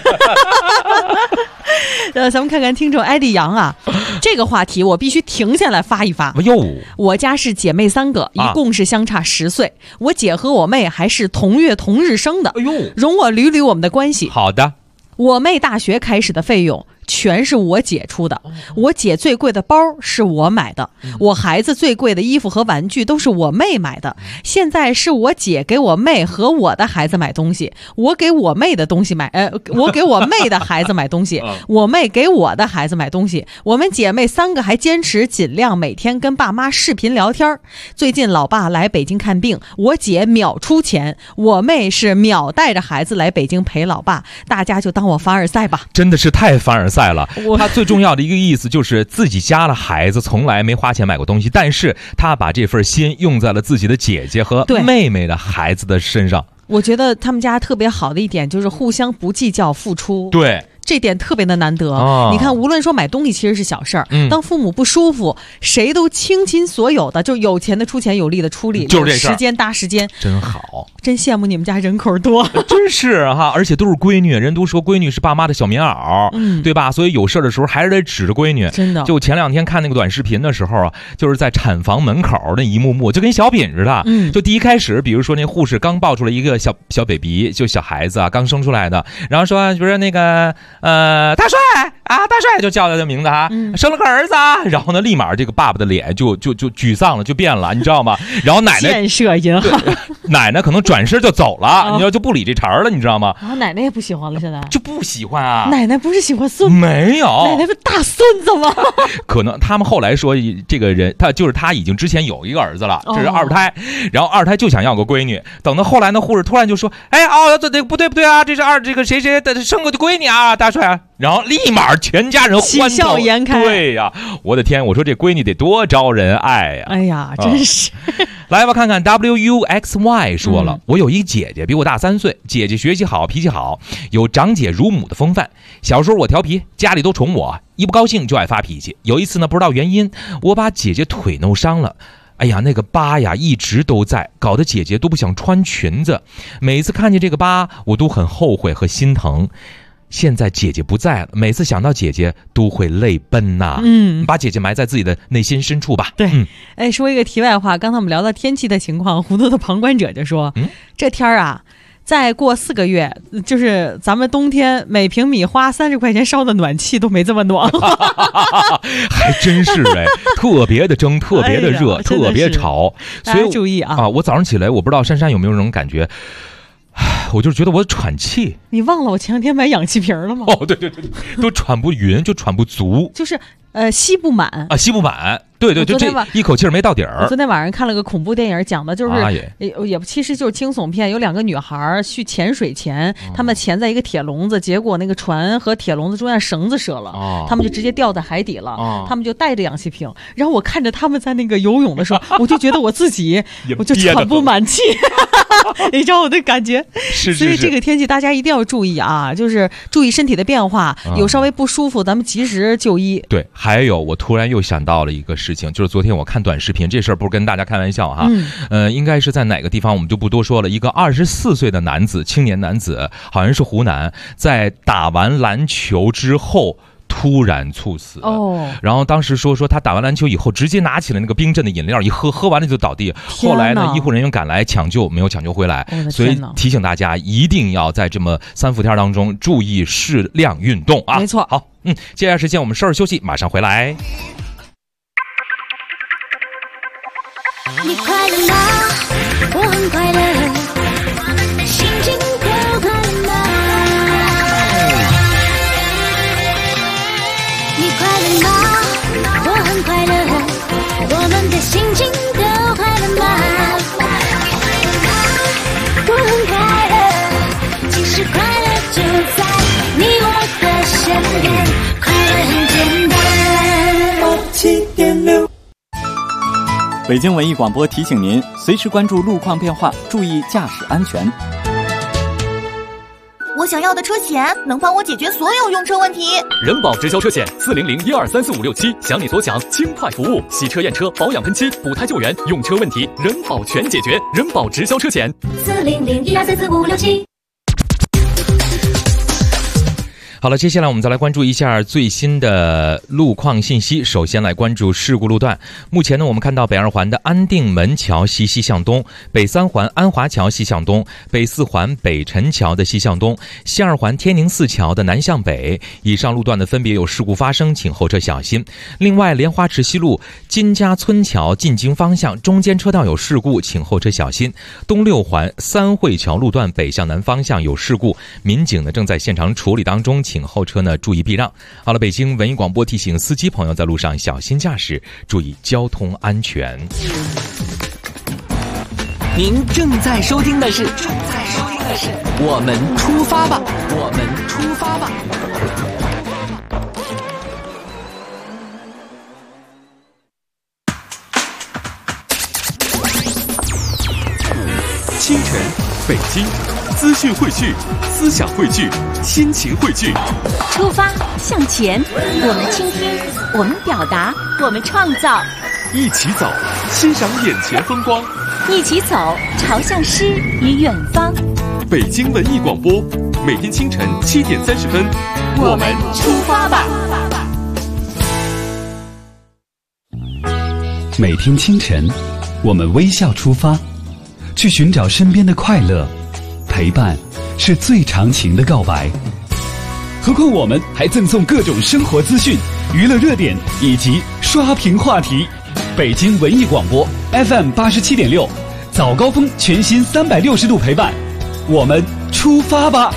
[SPEAKER 2] 咱们看看听众艾迪杨啊，这个话题我必须停下来发一发。我家是姐妹3个，一共是相差10岁。我姐和我妹还是同月同日生的。容我捋捋我们的关系。
[SPEAKER 4] 好的。
[SPEAKER 2] 我妹大学开始的费用全是我姐出的，我姐最贵的包是我买的，我孩子最贵的衣服和玩具都是我妹买的。现在是我姐给我妹和我的孩子买东西，我给我妹的东西我给我妹的孩子买东西，我妹给我的孩子买东西。我们姐妹3个还坚持尽量每天跟爸妈视频聊天。最近老爸来北京看病，我姐秒出钱，我妹是秒带着孩子来北京陪老爸。大家就当我凡尔赛吧。
[SPEAKER 4] 真的是太凡尔赛塞了。他最重要的一个意思就是自己家的孩子从来没花钱买过东西，但是他把这份心用在了自己的姐姐和妹妹的孩子的身上。
[SPEAKER 2] 我觉得他们家特别好的一点就是互相不计较付出。
[SPEAKER 4] 对。
[SPEAKER 2] 这点特别的难得。你看，无论说买东西其实是小事儿，当父母不舒服，谁都倾尽所有的，就有钱的出钱，有力的出力，
[SPEAKER 4] 就是这事儿，
[SPEAKER 2] 时间搭时间，
[SPEAKER 4] 真好，
[SPEAKER 2] 真羡慕你们家人口多，
[SPEAKER 4] 真是哈，而且都是闺女，人都说闺女是爸妈的小棉袄，对吧？所以有事的时候还是得指着闺女。
[SPEAKER 2] 真的，
[SPEAKER 4] 就前2天看那个短视频的时候啊，就是在产房门口那一幕幕，就跟小品似的。就第一开始，比如说那护士刚抱出来一个小 baby， 就小孩子啊，刚生出来的，然后说，比如说那个大帅啊，大帅就叫他的名字啊，生了个儿子啊，然后呢，立马这个爸爸的脸就沮丧了，就变了，你知道吗？然后奶奶
[SPEAKER 2] 建设银行，
[SPEAKER 4] 奶奶可能转身就走了，你知道就不理这茬了，你知道吗？
[SPEAKER 2] 啊，奶奶也不喜欢了，现在
[SPEAKER 4] 就不喜欢啊。
[SPEAKER 2] 奶奶不是喜欢孙子？
[SPEAKER 4] 没有，
[SPEAKER 2] 奶奶是大孙子吗？
[SPEAKER 4] 可能他们后来说这个人，他已经之前有一个儿子了，这是二胎，然后二胎就想要个闺女，等到后来呢，护士突然就说，哎这不对啊，这是这个谁的生个闺女啊，大帅啊。然后立马全家人欢
[SPEAKER 2] 喜笑颜开。
[SPEAKER 4] 对呀，我的天，我说这闺女得多招人爱呀！
[SPEAKER 2] 哎呀，真是。
[SPEAKER 4] 来吧，看看 WUXY 说了，我有一姐姐比我大3岁，姐姐学习好，脾气好，有长姐如母的风范。小时候我调皮，家里都宠我，一不高兴就爱发脾气。有一次呢，不知道原因，我把姐姐腿弄伤了。哎呀，那个疤呀一直都在，搞得姐姐都不想穿裙子。每次看见这个疤，我都很后悔和心疼。现在姐姐不在了，每次想到姐姐都会泪奔呐。把姐姐埋在自己的内心深处吧。
[SPEAKER 2] 对，说一个题外话，刚才我们聊到天气的情况，糊涂的旁观者就说，这天啊，再过4个月，就是咱们冬天每平米花30块钱烧的暖气都没这么暖。
[SPEAKER 4] 还真是哎，特别的蒸，特别的热，特别潮。
[SPEAKER 2] 大家注意啊！
[SPEAKER 4] 我早上起来，我不知道珊珊有没有这种感觉。我就觉得我喘气。
[SPEAKER 2] 你忘了我前2天买氧气瓶了吗？
[SPEAKER 4] 对，都喘不匀，就喘不足，
[SPEAKER 2] 就是吸不满啊，
[SPEAKER 4] 吸不满。对，就这一口气没到底儿。
[SPEAKER 2] 我昨天晚上看了个恐怖电影，讲的就是也其实就是惊悚片，有2个女孩去潜水前，她们潜在一个铁笼子，结果那个船和铁笼子中间绳子折了，她们就直接掉在海底了，她们就带着氧气瓶。然后我看着她们在那个游泳的时候，我就觉得我自己我就喘不满气。你知道我的感觉。
[SPEAKER 4] 是。
[SPEAKER 2] 所以这个天气大家一定要注意啊，就是注意身体的变化，有稍微不舒服咱们及时就医。
[SPEAKER 4] 对，还有我突然又想到了一个事情，就是昨天我看短视频，这事儿不是跟大家开玩笑哈，应该是在哪个地方我们就不多说了。一个24岁的青年男子，好像是湖南，在打完篮球之后突然猝死。然后当时说他打完篮球以后直接拿起了那个冰镇的饮料一喝，喝完了就倒地。后来呢，医护人员赶来抢救，没有抢救回来。所以提醒大家一定要在这么3伏天当中注意适量运动啊。
[SPEAKER 2] 没错。
[SPEAKER 4] 好，接下来时间我们稍事休息，马上回来。
[SPEAKER 10] 你快乐吗？我很快乐，心情都快乐吗？你快乐吗？我很快乐，我们的心情都快乐吗？我很快乐，其实快乐就在你我的身边，快乐很简单。7.6
[SPEAKER 12] 北京文艺广播提醒您，随时关注路况变化，注意驾驶安全。
[SPEAKER 6] 我想要的车险能帮我解决所有用车问题。
[SPEAKER 7] 人保直销车险400-1234567，想你所想，轻快服务，洗车验车、保养喷漆、补胎救援，用车问题人保全解决。人保直销车险
[SPEAKER 10] 400-1234567。
[SPEAKER 4] 好了，接下来我们再来关注一下最新的路况信息。首先来关注事故路段。目前呢，我们看到北2环的安定门桥西向东，北3环安华桥西向东，北4环北辰桥的西向东，西2环天宁寺桥的南向北。以上路段呢分别有事故发生，请后车小心。另外，莲花池西路金家村桥进京方向中间车道有事故，请后车小心。东6环三汇桥路段北向南方向有事故，民警呢正在现场处理当中，请后车呢注意避让。好了，北京文艺广播提醒司机朋友在路上小心驾驶，注意交通安全。
[SPEAKER 11] 您正在收听的是我们出发吧，我们出发吧。
[SPEAKER 1] 清晨，北京，资讯汇聚，思想汇聚，亲情汇聚。
[SPEAKER 9] 出发向前，我们倾听，我们表达，我们创造。
[SPEAKER 1] 一起走，欣赏眼前风光。
[SPEAKER 9] 一起走，朝向诗与远方。
[SPEAKER 1] 北京文艺广播，每天清晨7点30分，
[SPEAKER 9] 我们出发吧。
[SPEAKER 14] 每天清晨，我们微笑出发，去寻找身边的快乐。陪伴是最长情的告白。何况我们还赠送各种生活资讯、娱乐热点以及刷屏话题。北京文艺广播 FM 87.6，早高峰全新360度陪伴，我们出发吧。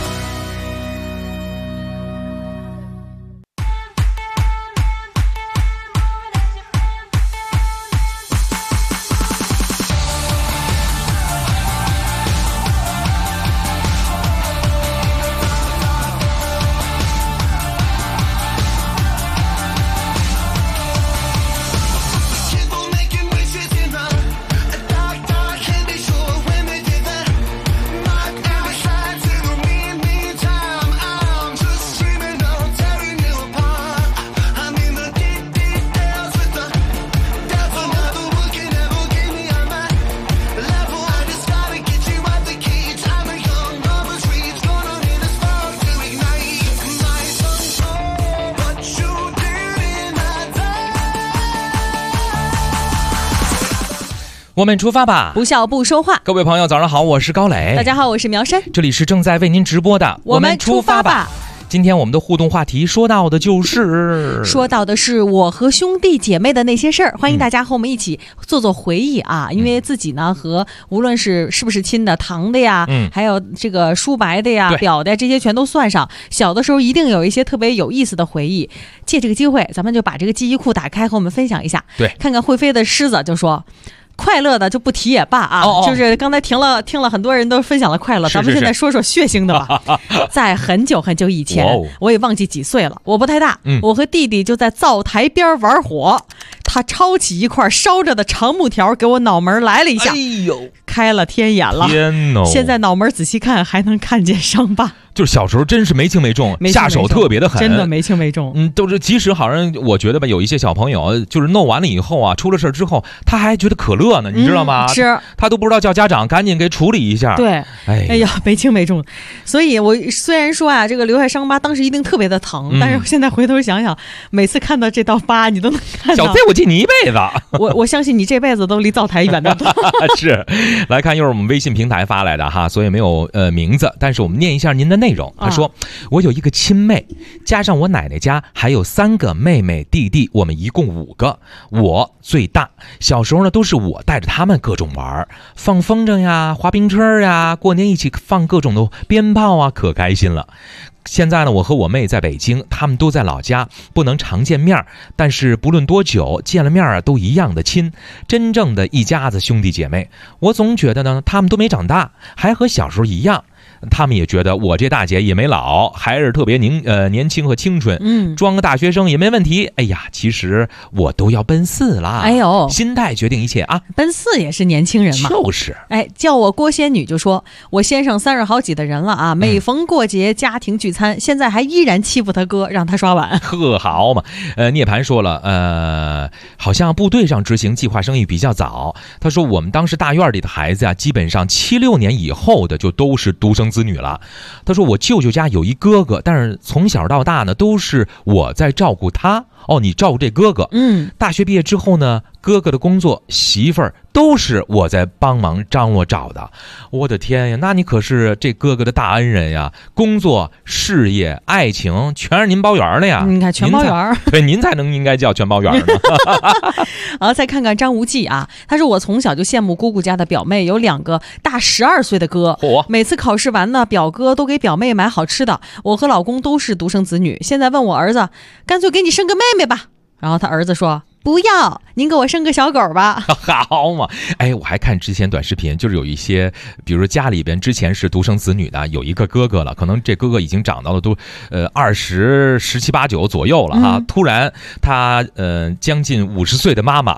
[SPEAKER 4] 我们出发吧，
[SPEAKER 2] 不笑不说话。
[SPEAKER 4] 各位朋友早上好，我是高磊。
[SPEAKER 2] 大家好，我是苗山。
[SPEAKER 4] 这里是正在为您直播的
[SPEAKER 2] 我们出发吧。
[SPEAKER 4] 今天我们的互动话题说到的是
[SPEAKER 2] 我和兄弟姐妹的那些事儿，欢迎大家和我们一起做做回忆啊。因为自己呢和无论是不是亲的堂的呀，还有这个叔伯的呀、表的呀，这些全都算上。小的时候一定有一些特别有意思的回忆。借这个机会，咱们就把这个记忆库打开，和我们分享一下。
[SPEAKER 4] 对，
[SPEAKER 2] 看看会飞的狮子就说。快乐的就不提也罢啊，就是刚才听了很多人都分享了快乐，咱们现在说说血腥的吧。在很久很久以前，我也忘记几岁了，我不太大，我和弟弟就在灶台边玩火，他抄起一块烧着的长木条给我脑门来了一下，开了天眼了。现在脑门仔细看还能看见伤疤。
[SPEAKER 4] 就是小时候真是没轻没重，下手特别的狠，
[SPEAKER 2] 真的没轻没重。
[SPEAKER 4] 都是即使好像我觉得吧，有一些小朋友就是弄完了以后啊，出了事之后，他还觉得可乐呢，你知道吗？
[SPEAKER 2] 是，
[SPEAKER 4] 他都不知道叫家长赶紧给处理一下。
[SPEAKER 2] 对，哎呀，没轻没重。所以我虽然说啊，这个留下伤疤，当时一定特别的疼，但是现在回头想想，每次看到这道疤，你都能看到。
[SPEAKER 4] 小费我记你一辈子。
[SPEAKER 2] 我相信你这辈子都离灶台远得多。
[SPEAKER 4] 是，来看又是我们微信平台发来的哈，所以没有名字，但是我们念一下您的内容。他说。我有一个亲妹，加上我奶奶家还有3个妹妹弟弟，我们一共5个，我最大。小时候呢，都是我带着他们各种玩，放风筝呀、滑冰车呀，过年一起放各种的鞭炮啊，可开心了。现在呢，我和我妹在北京，他们都在老家，不能常见面，但是不论多久见了面啊，都一样的亲，真正的一家子兄弟姐妹。我总觉得呢，他们都没长大，还和小时候一样。他们也觉得我这大姐也没老，还是特别年轻和青春，装个大学生也没问题。哎呀，其实我都要奔4了。
[SPEAKER 2] 哎呦，
[SPEAKER 4] 心态决定一切啊！
[SPEAKER 2] 奔4也是年轻人嘛。
[SPEAKER 4] 就是。
[SPEAKER 2] 哎，叫我郭仙女就说，我先生30好几的人了啊，每逢过节家庭聚餐，现在还依然欺负他哥，让他刷碗。
[SPEAKER 4] 呵，好嘛。涅槃说了，好像部队上执行计划生育比较早。他说我们当时大院里的孩子啊，基本上76年以后的就都是独生子女了。他说我舅舅家有一哥哥，但是从小到大呢都是我在照顾他。你照顾这哥哥。大学毕业之后呢，哥哥的工作、媳妇儿都是我在帮忙张罗找的。我的天呀，那你可是这哥哥的大恩人呀！工作、事业、爱情全是您包圆的呀！
[SPEAKER 2] 你看全包圆，
[SPEAKER 4] 对，您才能应该叫全包圆呢。
[SPEAKER 2] 然后再看看张无忌啊，他说我从小就羡慕姑姑家的表妹有2个大12岁的哥，每次考试完呢，表哥都给表妹买好吃的。我和老公都是独生子女，现在问我儿子，干脆给你生个妹妹吧。然后他儿子说不要，您给我生个小狗吧。
[SPEAKER 4] 好嘛，我还看之前短视频，就是有一些，比如说家里边之前是独生子女的，有一个哥哥了，可能这哥哥已经长到了都17、18、19左右了哈，突然他将近50岁的妈妈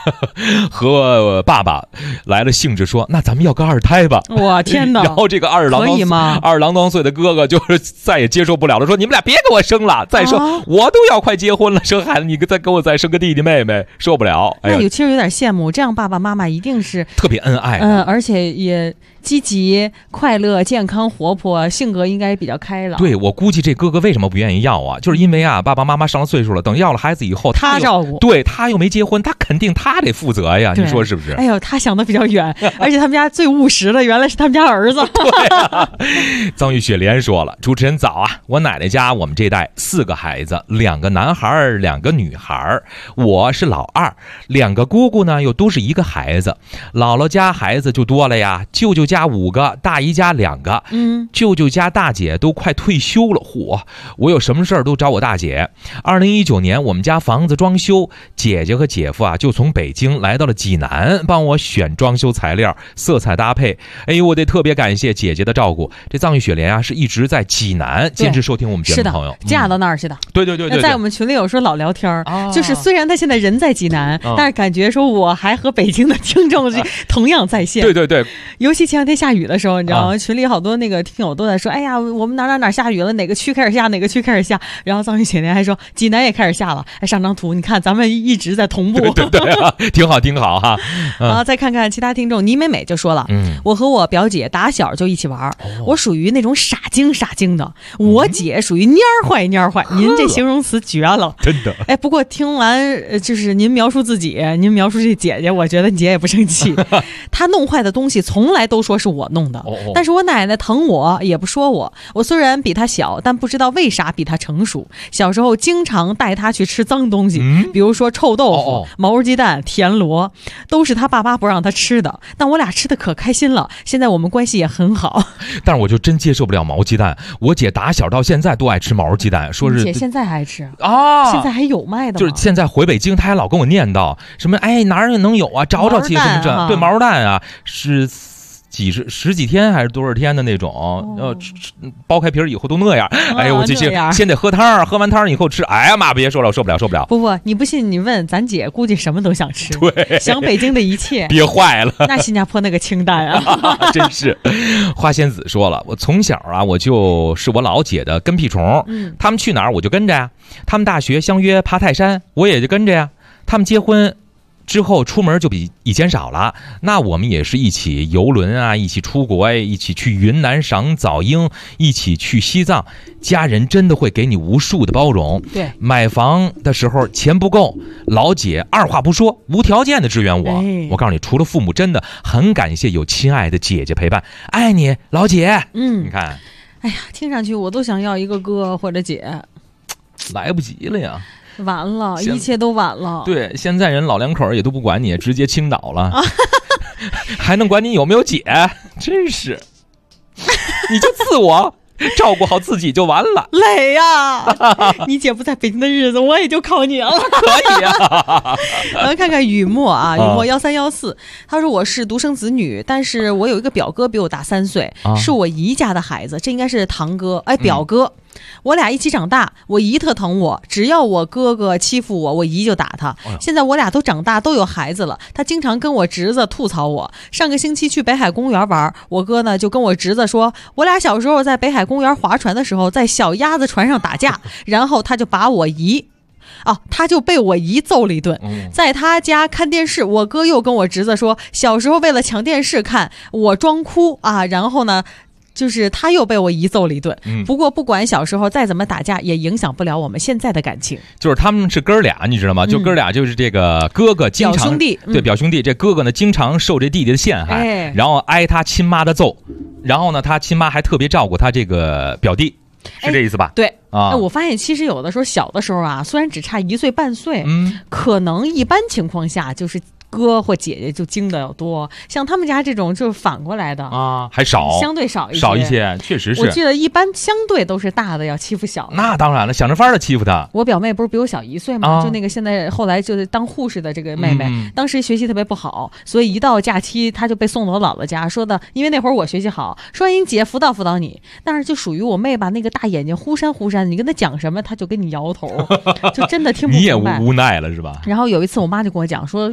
[SPEAKER 4] 和爸爸来了兴致说，那咱们要个2胎吧。
[SPEAKER 2] 我天哪！
[SPEAKER 4] 然后这个二郎当岁的哥哥就是再也接受不了了，说你们俩别给我生了，再生我都要快结婚了，生孩子你再给我再生个弟弟妹妹，受不了。
[SPEAKER 2] 那其实有点羡慕，这样爸爸妈妈一定是
[SPEAKER 4] 特别恩爱，
[SPEAKER 2] 而且也积极、快乐、健康、活泼，性格应该比较开朗。
[SPEAKER 4] 对，我估计这哥哥为什么不愿意要啊？就是因为啊，爸爸妈妈上了岁数了，等要了孩子以后，
[SPEAKER 2] 他照顾，
[SPEAKER 4] 对，他又没结婚，他肯定他得负责呀，你说是不是？
[SPEAKER 2] 哎呦，他想的比较远，而且他们家最务实的原来是他们家儿子。
[SPEAKER 4] 对啊，藏玉雪莲说了，主持人早啊，我奶奶家我们这代4个孩子，2个男孩2个女孩，我是老2，2个姑姑呢又都是1个孩子，姥姥家孩子就多了呀，舅舅家5个，大姨家2个，舅舅家大姐都快退休了，嚯，我有什么事儿都找我大姐。2019年我们家房子装修，姐姐和姐夫啊就从北京来到了济南，帮我选装修材料、色彩搭配。哎呦，我得特别感谢姐姐的照顾。这藏玉雪莲啊是一直在济南坚持收听我们节目的朋友，
[SPEAKER 2] 嫁到那儿去的。
[SPEAKER 4] 对，
[SPEAKER 2] 在我们群里有时候老聊天，就是虽然他现在人在济南，但是感觉说我还和北京的听众同样在线。
[SPEAKER 4] 对，
[SPEAKER 2] 尤其前两天下雨的时候，你知道吗？群里好多那个听友都在说，哎呀，我们哪下雨了，哪个区开始下，哪个区开始下。然后藏玉雪莲还说济南也开始下了，哎，上张图你看咱们一直在同步。
[SPEAKER 4] 对啊，挺好哈。
[SPEAKER 2] 然后再看看其他听众，倪美美就说了，我和我表姐打小就一起玩，我属于那种傻精的，我姐属于蔫坏，您这形容词绝了，
[SPEAKER 4] 真的。
[SPEAKER 2] 哎，不过听完就是您描述自己，您描述这姐姐，我觉得你姐也不生气。她弄坏的东西从来都说是我弄的，但是我奶奶疼我也不说我。我虽然比她小，但不知道为啥比她成熟。小时候经常带她去吃脏东西，比如说臭豆腐、毛鸡蛋、田螺，都是她爸妈不让她吃的。但我俩吃的可开心了，现在我们关系也很好。
[SPEAKER 4] 但是我就真接受不了毛鸡蛋，我姐打小到现在都爱吃毛鸡蛋，说是
[SPEAKER 2] 姐现在还爱吃
[SPEAKER 4] 啊，
[SPEAKER 2] 现在还有卖的吗？
[SPEAKER 4] 就是现在回北京，她还老跟我念叨什么，哎，哪儿也能有啊，找去什么这，对，毛蛋啊，是十几天还是多少天的那种，剥开皮儿以后都那样。哎呦，我这些先得喝汤，喝完汤以后吃。哎呀妈，别说了，我受不了。
[SPEAKER 2] 不，你不信你问咱姐，估计什么都想吃。
[SPEAKER 4] 对，
[SPEAKER 2] 想北京的一切，
[SPEAKER 4] 憋坏了。
[SPEAKER 2] 那新加坡那个清淡啊，
[SPEAKER 4] 真是。花仙子说了，我从小啊，我就是我老姐的跟屁虫，他们去哪儿我就跟着呀。他们大学相约爬泰山，我也就跟着呀。他们结婚之后出门就比以前少了，那我们也是一起游轮啊，一起出国，一起去云南赏早樱，一起去西藏。家人真的会给你无数的包容。
[SPEAKER 2] 对，
[SPEAKER 4] 买房的时候钱不够，老姐二话不说，无条件的支援我。我告诉你，除了父母，真的很感谢有亲爱的姐姐陪伴，爱你老姐。你看，
[SPEAKER 2] 哎呀，听上去我都想要一个哥或者姐，
[SPEAKER 4] 来不及了呀。
[SPEAKER 2] 完了，一切都晚了。
[SPEAKER 4] 对，现在人老两口也都不管你，直接倾倒了，还能管你有没有姐？真是，你就自我照顾好自己就完了。
[SPEAKER 2] 累呀！你姐不在北京的日子，我也就靠你了。
[SPEAKER 4] 可以呀。
[SPEAKER 2] 来看看雨墨啊，雨墨1314，他说我是独生子女，但是我有一个表哥比我大3岁，是我姨家的孩子，这应该是堂哥，表哥。我俩一起长大，我姨特疼我，只要我哥哥欺负我，我姨就打他。现在我俩都长大，都有孩子了，他经常跟我侄子吐槽我。上个星期去北海公园玩，我哥呢就跟我侄子说，我俩小时候在北海公园划船的时候，在小鸭子船上打架，然后他就把我姨他就被我姨揍了一顿。在他家看电视，我哥又跟我侄子说，小时候为了抢电视看，我装哭啊，然后呢就是他又被我姨揍了一顿。不过不管小时候再怎么打架，也影响不了我们现在的感情。
[SPEAKER 4] 就是他们是哥俩，你知道吗？就哥俩，就是这个哥哥经常
[SPEAKER 2] 表兄弟，
[SPEAKER 4] 对，表兄弟，这哥哥呢经常受这弟弟的陷害，然后挨他亲妈的揍，然后呢他亲妈还特别照顾他这个表弟，是这意思吧？
[SPEAKER 2] 对啊，我发现其实有的时候小的时候啊，虽然只差1岁半岁，可能一般情况下就是哥或姐姐就经的要多，像他们家这种就是反过来的
[SPEAKER 4] 啊，还少，
[SPEAKER 2] 相对少
[SPEAKER 4] 一些，确实是。
[SPEAKER 2] 我记得一般相对都是大的要欺负小的。
[SPEAKER 4] 那当然了，想着法的欺负他。
[SPEAKER 2] 我表妹不是比我小1岁吗？就那个现在后来就是当护士的这个妹妹，当时学习特别不好，所以一到假期她就被送到姥姥家，说的因为那会儿我学习好，说你姐辅导你，但是就属于我妹吧，那个大眼睛忽闪忽闪，你跟她讲什么她就跟你摇头，就真的听不明白。
[SPEAKER 4] 你也无奈了是吧？
[SPEAKER 2] 然后有一次我妈就跟我讲说，更小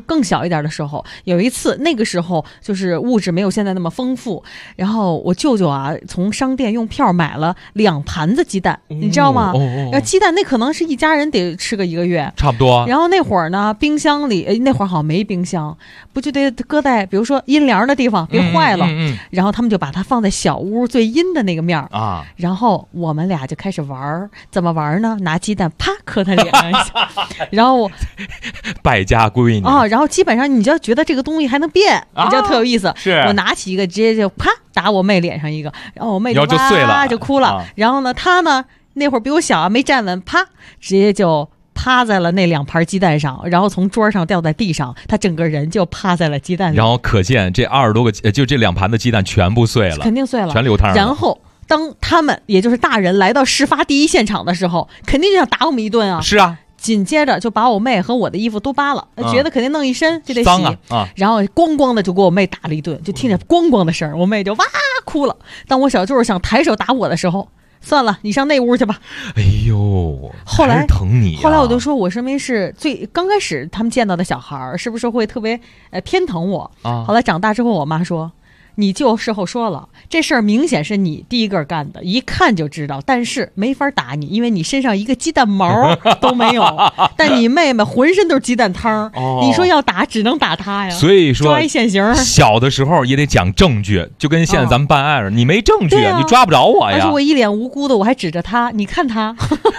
[SPEAKER 2] 一点的时候，有一次那个时候就是物质没有现在那么丰富，然后我舅舅啊从商店用票买了2盘子鸡蛋，你知道吗？然后鸡蛋那可能是一家人得吃个1个月，
[SPEAKER 4] 差不多。
[SPEAKER 2] 然后那会儿呢，冰箱里那会儿好像没冰箱，不就得搁在比如说阴凉的地方，别坏了。然后他们就把它放在小屋最阴的那个面啊。然后我们俩就开始玩，怎么玩呢？拿鸡蛋啪磕他脸上一下，然后
[SPEAKER 4] 败家闺女
[SPEAKER 2] 啊。然后基本上你就觉得这个东西还能变，你知道特有意思。
[SPEAKER 4] 是
[SPEAKER 2] 我拿起一个直接就啪打我妹脸上一个，然后我妹
[SPEAKER 4] 就碎了，
[SPEAKER 2] 就哭了。然后呢，她呢那会儿比我小啊，没站稳，啪直接就趴在了那2盘鸡蛋上，然后从桌上掉在地上，他整个人就趴在了鸡蛋里。
[SPEAKER 4] 然后可见这20多个，就这2盘的鸡蛋全部碎了，
[SPEAKER 2] 肯定碎了，
[SPEAKER 4] 全流汤了。
[SPEAKER 2] 然后当他们也就是大人来到事发第一现场的时候，肯定就想打我们一顿啊。
[SPEAKER 4] 是啊。
[SPEAKER 2] 紧接着就把我妹和我的衣服都扒了，觉得肯定弄一身就得洗，
[SPEAKER 4] 脏啊，
[SPEAKER 2] 然后咣咣的就给我妹打了一顿，就听见咣咣的声，我妹就哇哭了。当我小舅想抬手打我的时候，算了，你上那屋去吧。
[SPEAKER 4] 哎呦，
[SPEAKER 2] 后来
[SPEAKER 4] 疼你、啊。
[SPEAKER 2] 后来我就说，我身边是刚开始他们见到的小孩，是不是会特别偏疼我啊？后来长大之后，我妈说。你就事后说了，这事儿明显是你第一个干的，一看就知道，但是没法打你，因为你身上一个鸡蛋毛都没有，但你妹妹浑身都是鸡蛋汤，你说要打只能打她呀。
[SPEAKER 4] 所以说
[SPEAKER 2] 抓一现行，
[SPEAKER 4] 小的时候也得讲证据，就跟现在咱们办案似的，你没证据你抓不着我呀。
[SPEAKER 2] 而且我一脸无辜的，我还指着他，你看他。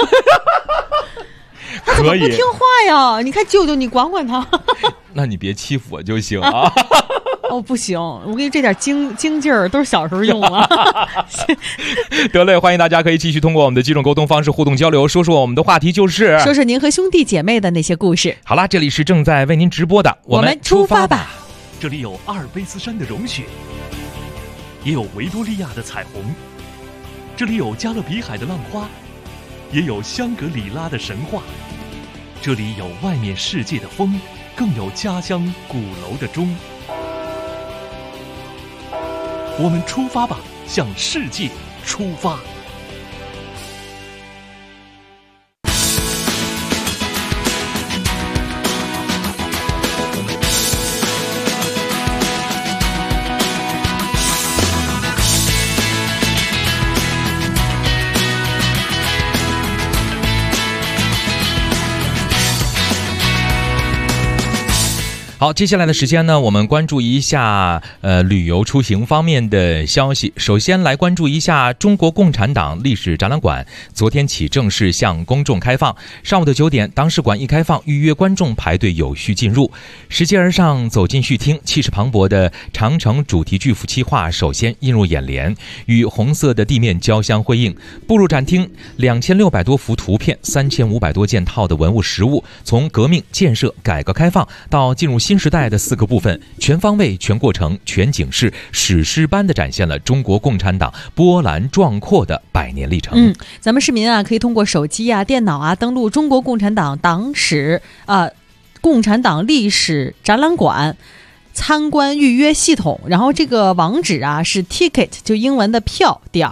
[SPEAKER 2] 他怎么不听话呀？你看舅舅，你管管他。
[SPEAKER 4] 那你别欺负我就行啊。
[SPEAKER 2] 哦，不行，我跟你这点精劲儿都是小时候用了。
[SPEAKER 4] 得嘞，欢迎大家可以继续通过我们的几种沟通方式互动交流，说说我们的话题就是
[SPEAKER 2] 说说您和兄弟姐妹的那些故事。
[SPEAKER 4] 好啦，这里是正在为您直播的，
[SPEAKER 2] 我们出发吧。
[SPEAKER 1] 这里有阿尔卑斯山的融雪，也有维多利亚的彩虹，这里有加勒比海的浪花，也有香格里拉的神话。这里有外面世界的风，更有家乡鼓楼的钟。我们出发吧，向世界出发。
[SPEAKER 4] 好，接下来的时间呢，我们关注一下旅游出行方面的消息。首先来关注一下中国共产党历史展览馆，昨天起正式向公众开放。上午的9点，党史馆一开放，预约观众排队有序进入。拾阶而上，走进序厅，气势磅礴的长城主题巨幅漆画首先映入眼帘，与红色的地面交相辉映。步入展厅，2600多幅图片，3500多件套的文物实物，从革命、建设、改革开放到进入新时代的4个部分，全方位、全过程、全景式、史诗般地展现了中国共产党波澜壮阔的100年历程。
[SPEAKER 2] 咱们市民啊，可以通过手机啊、电脑啊，登录中国共产党党史共产党历史展览馆。参观预约系统，然后这个网址啊是 ticket 就英文的票点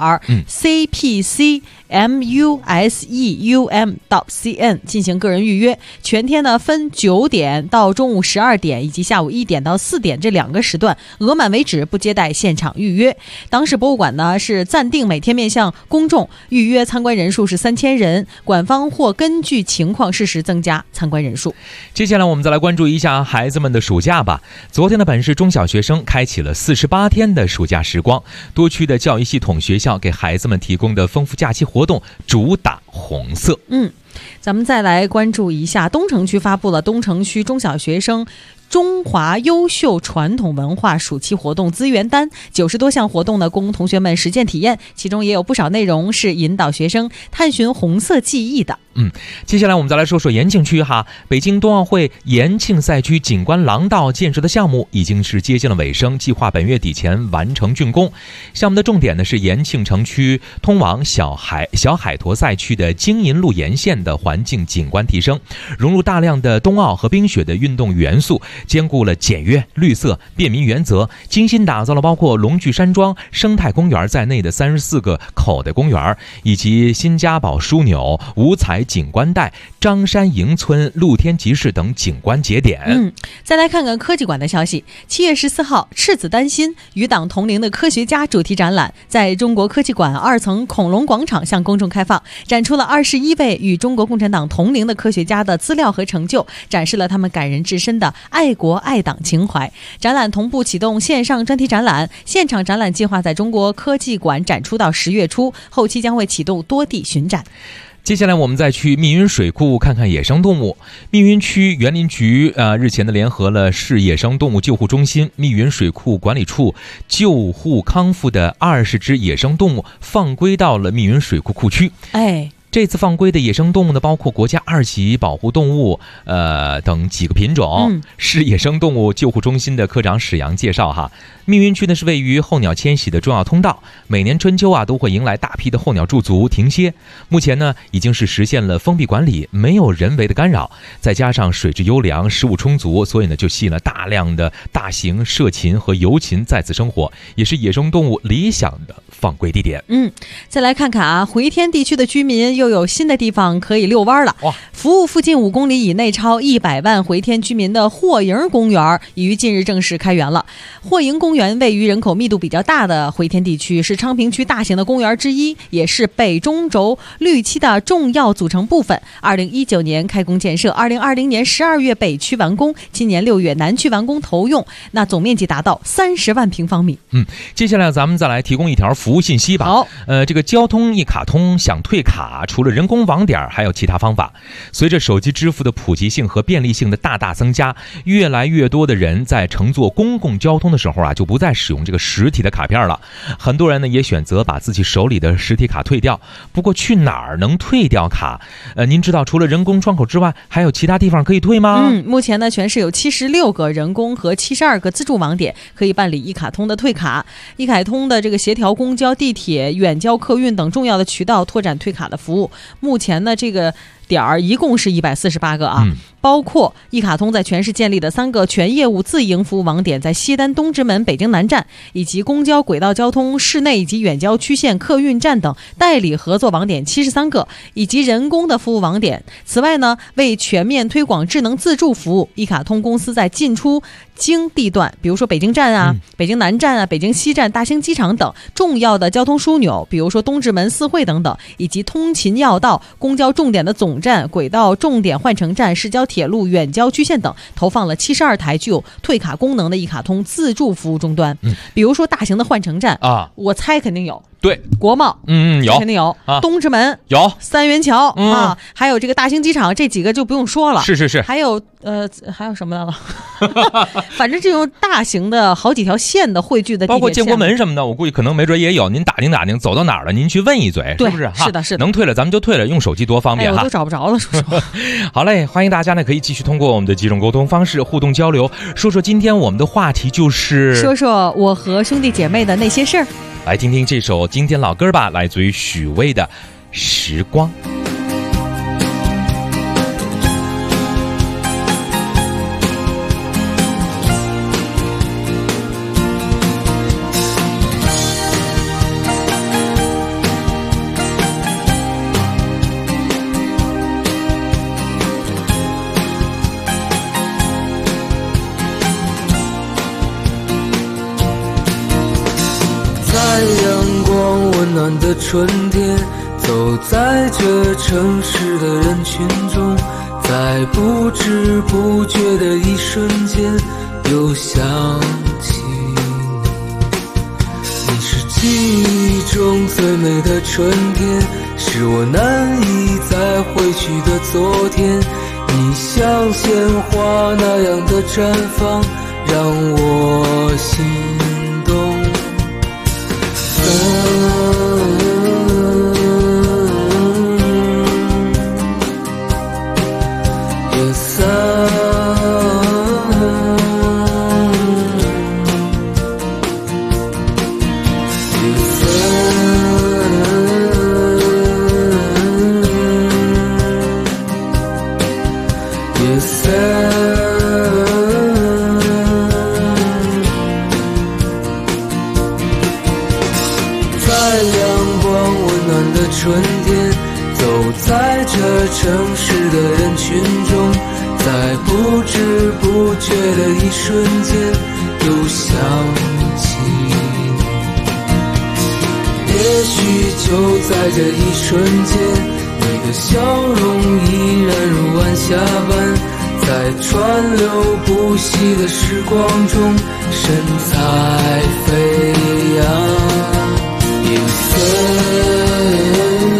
[SPEAKER 2] CPCMUSEUM.CN 进行个人预约，全天呢分9点到中午12点以及下午1点到4点这2个时段，额满为止，不接待现场预约。党史博物馆呢是暂定每天面向公众预约参观人数是3000人，馆方或根据情况适时增加参观人数。
[SPEAKER 4] 接下来我们再来关注一下孩子们的暑假吧。昨天的本市中小学生开启了48天的暑假时光，多区的教育系统学校给孩子们提供的丰富假期活动主打红色。
[SPEAKER 2] 咱们再来关注一下东城区发布了东城区中小学生中华优秀传统文化暑期活动资源单，90多项活动呢供同学们实践体验，其中也有不少内容是引导学生探寻红色记忆的。
[SPEAKER 4] 接下来我们再来说说延庆区哈。北京冬奥会延庆赛区景观廊道建设的项目已经是接近了尾声，计划本月底前完成竣工。项目的重点呢是延庆城区通往小海坨赛区的京银路沿线的环境景观提升，融入大量的冬奥和冰雪的运动元素，兼顾了简约、绿色、便民原则，精心打造了包括龙聚山庄生态公园在内的34个口袋公园，以及新家堡枢纽、五彩景观带、张山营村、露天集市等景观节点。
[SPEAKER 2] 再来看看科技馆的消息。7月14号，赤子丹心与党同龄的科学家主题展览在中国科技馆2层恐龙广场向公众开放，展出了21位与中国共产党同龄的科学家的资料和成就，展示了他们感人至深的爱国爱党情怀。展览同步启动线上专题展览，现场展览计划在中国科技馆展出到10月初，后期将会启动多地巡展。
[SPEAKER 4] 接下来我们再去密云水库看看野生动物。密云区园林局日前联合了市野生动物救护中心、密云水库管理处救护康复的20只野生动物放归到了密云水库库区。这次放归的野生动物呢，包括国家2级保护动物等几个品种。市野生动物救护中心的科长史阳介绍哈，密云区呢是位于候鸟迁徙的重要通道，每年春秋都会迎来大批的候鸟驻足停歇。目前呢已经是实现了封闭管理，没有人为的干扰，再加上水质优良、食物充足，所以呢就吸引了大量的大型涉禽和游禽在此生活，也是野生动物理想的放归地点。
[SPEAKER 2] 再来看看回天地区的居民又有新的地方可以遛弯了。服务附近5公里以内超100万回天居民的霍营公园已于近日正式开园了。霍营公园位于人口密度比较大的回天地区，是昌平区大型的公园之一，也是北中轴绿期的重要组成部分。2019年开工建设，2020年12月北区完工，今年6月南区完工投用，那总面积达到30万平方米。
[SPEAKER 4] 接下来咱们再来提供一条服务信息吧。
[SPEAKER 2] 好，
[SPEAKER 4] 这个交通一卡通想退卡，除了人工网点，还有其他方法。随着手机支付的普及性和便利性的大大增加，越来越多的人在乘坐公共交通的时候就不再使用这个实体的卡片了。很多人呢也选择把自己手里的实体卡退掉。不过去哪儿能退掉卡？您知道除了人工窗口之外，还有其他地方可以退吗？
[SPEAKER 2] 目前呢，全市有76个人工和72个自助网点可以办理一卡通的退卡。一卡通的这个协调公交、地铁、远交客运等重要的渠道，拓展退卡的服务。目前呢，这个点儿一共是148个包括一卡通在全市建立的3个全业务自营服务网点，在西单东直门、北京南站，以及公交、轨道交通、市内以及远郊区县客运站等代理合作网点73个，以及人工的服务网点。此外呢，为全面推广智能自助服务，一卡通公司在进出京地段，比如说北京站北京南站北京西站、大兴机场等重要的交通枢纽，比如说东直门、四惠等等，以及通勤要道、公交重点的总站、轨道重点换乘站、市郊铁路、远郊区县等，投放了72台具有退卡功能的一卡通自助服务终端。比如说大型的换乘站我猜肯定有。
[SPEAKER 4] 对，
[SPEAKER 2] 国贸
[SPEAKER 4] 有，
[SPEAKER 2] 肯定有东直门
[SPEAKER 4] 有，
[SPEAKER 2] 三元桥还有这个大兴机场，这几个就不用说了。
[SPEAKER 4] 是，
[SPEAKER 2] 还有什么的了？反正这种大型的好几条线的汇聚的地铁线，
[SPEAKER 4] 包括建国门什么的，我估计可能没准也有。您打听打听，走到哪儿了，您去问一嘴，是不是？
[SPEAKER 2] 是的，
[SPEAKER 4] 能退了咱们就退了，用手机多方便
[SPEAKER 2] 我都找不着了，说实话。
[SPEAKER 4] 好嘞，欢迎大家呢可以继续通过我们的几种沟通方式互动交流，说说今天我们的话题就是
[SPEAKER 2] 说说我和兄弟姐妹的那些事儿。
[SPEAKER 4] 来听听这首经典老歌吧，来自于许巍的《时光》。
[SPEAKER 15] 暖的春天，走在这城市的人群中，在不知不觉的一瞬间，又想起你。你是记忆中最美的春天，是我难以再回去的昨天。你像鲜花那样的绽放，让我心动。 的一瞬间又想起你，也许就在这一瞬间，你的笑容依然如晚霞般，在川流不息的时光中神采飞扬。You say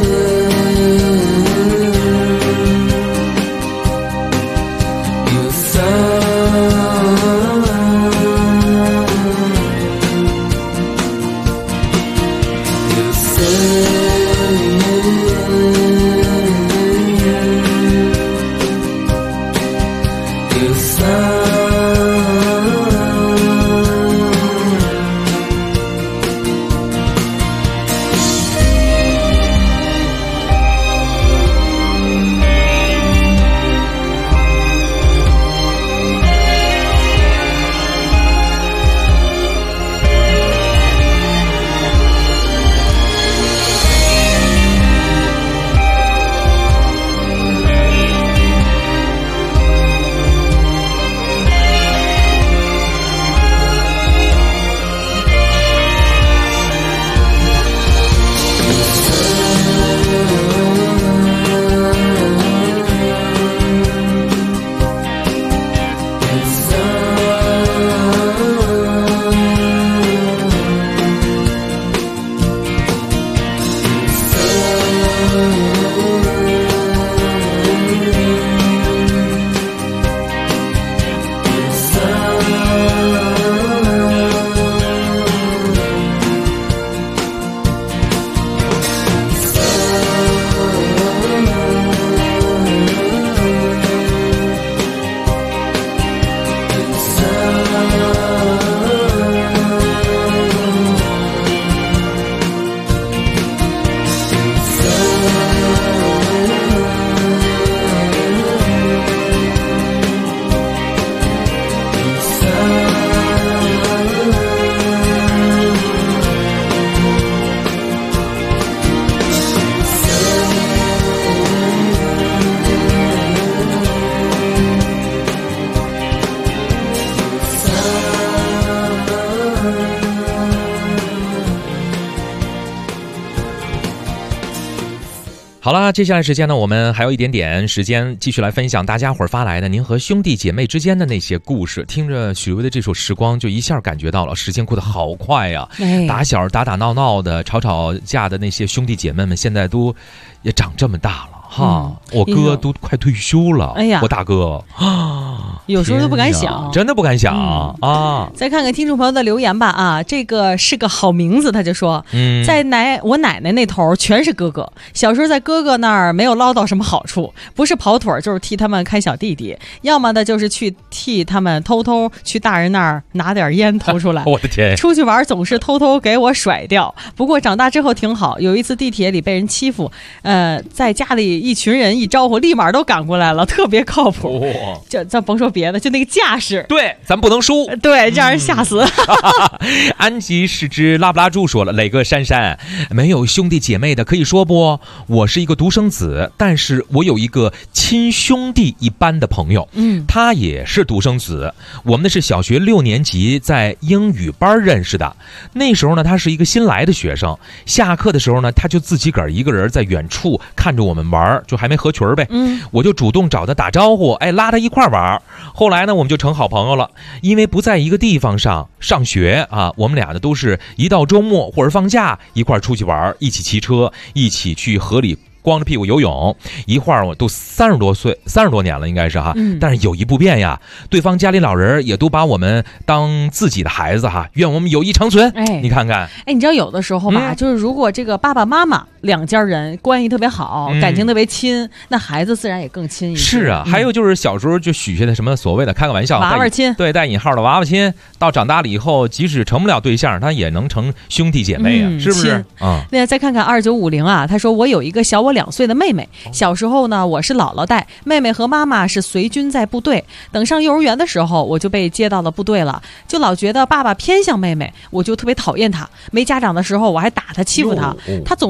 [SPEAKER 4] 好了，接下来时间呢，我们还有一点点时间，继续来分享大家伙儿发来的您和兄弟姐妹之间的那些故事。听着许巍的这首《时光》，就一下感觉到了时间过得好快呀！打小打打闹闹的、吵吵架的那些兄弟姐妹们，现在都也长这么大了哈。我哥都快退休了，哎呀，我大哥啊，
[SPEAKER 2] 有时候都不敢想，
[SPEAKER 4] 真的不敢想啊！
[SPEAKER 2] 再看看听众朋友的留言吧啊，这个是个好名字，他就说，在我奶奶那头全是哥哥，小时候在哥哥那儿没有捞到什么好处，不是跑腿就是替他们看小弟弟，要么的就是去替他们偷偷去大人那儿拿点烟偷出来。
[SPEAKER 4] 我的天！
[SPEAKER 2] 出去玩总是偷偷给我甩掉。不过长大之后挺好，有一次地铁里被人欺负，在家里一群人一招呼，立马都赶过来了，特别靠谱。就咱甭说别的，就那个架势，
[SPEAKER 4] 对，咱不能输，
[SPEAKER 2] 对，让人吓死。
[SPEAKER 4] 安吉是只拉布拉猪说了，磊哥珊珊，没有兄弟姐妹的可以说不？我是一个独生子，但是我有一个亲兄弟一般的朋友，他也是独生子。我们的是小学6年级在英语班认识的，那时候呢，他是一个新来的学生，下课的时候呢，他就自己个儿一个人在远处看着我们玩，就还没合群呗。我就主动找他打招呼，拉他一块玩。后来呢，我们就成好朋友了，因为不在一个地方上学啊，我们俩呢都是一到周末或者放假一块出去玩，一起骑车，一起去河里光着屁股游泳，一会儿我都30多年了，应该是哈。但是有一不变呀，对方家里老人也都把我们当自己的孩子哈，愿我们友谊长存。你看看，
[SPEAKER 2] 你知道有的时候吧，就是如果这个爸爸妈妈两家人关系特别好，感情特别亲，那孩子自然也更亲一些。
[SPEAKER 4] 是啊，还有就是小时候就许下的什么所谓的开个玩笑
[SPEAKER 2] 娃娃亲，
[SPEAKER 4] 对，带引号的娃娃亲，到长大了以后，即使成不了对象，他也能成兄弟姐妹啊，是不是？
[SPEAKER 2] 那再看看2950啊，他说我有一个小我2岁的妹妹，小时候呢我是姥姥带，妹妹和妈妈是随军在部队，等上幼儿园的时候我就被接到了部队了，就老觉得爸爸偏向妹妹，我就特别讨厌他，没家长的时候我还打他欺负他，他总是像跟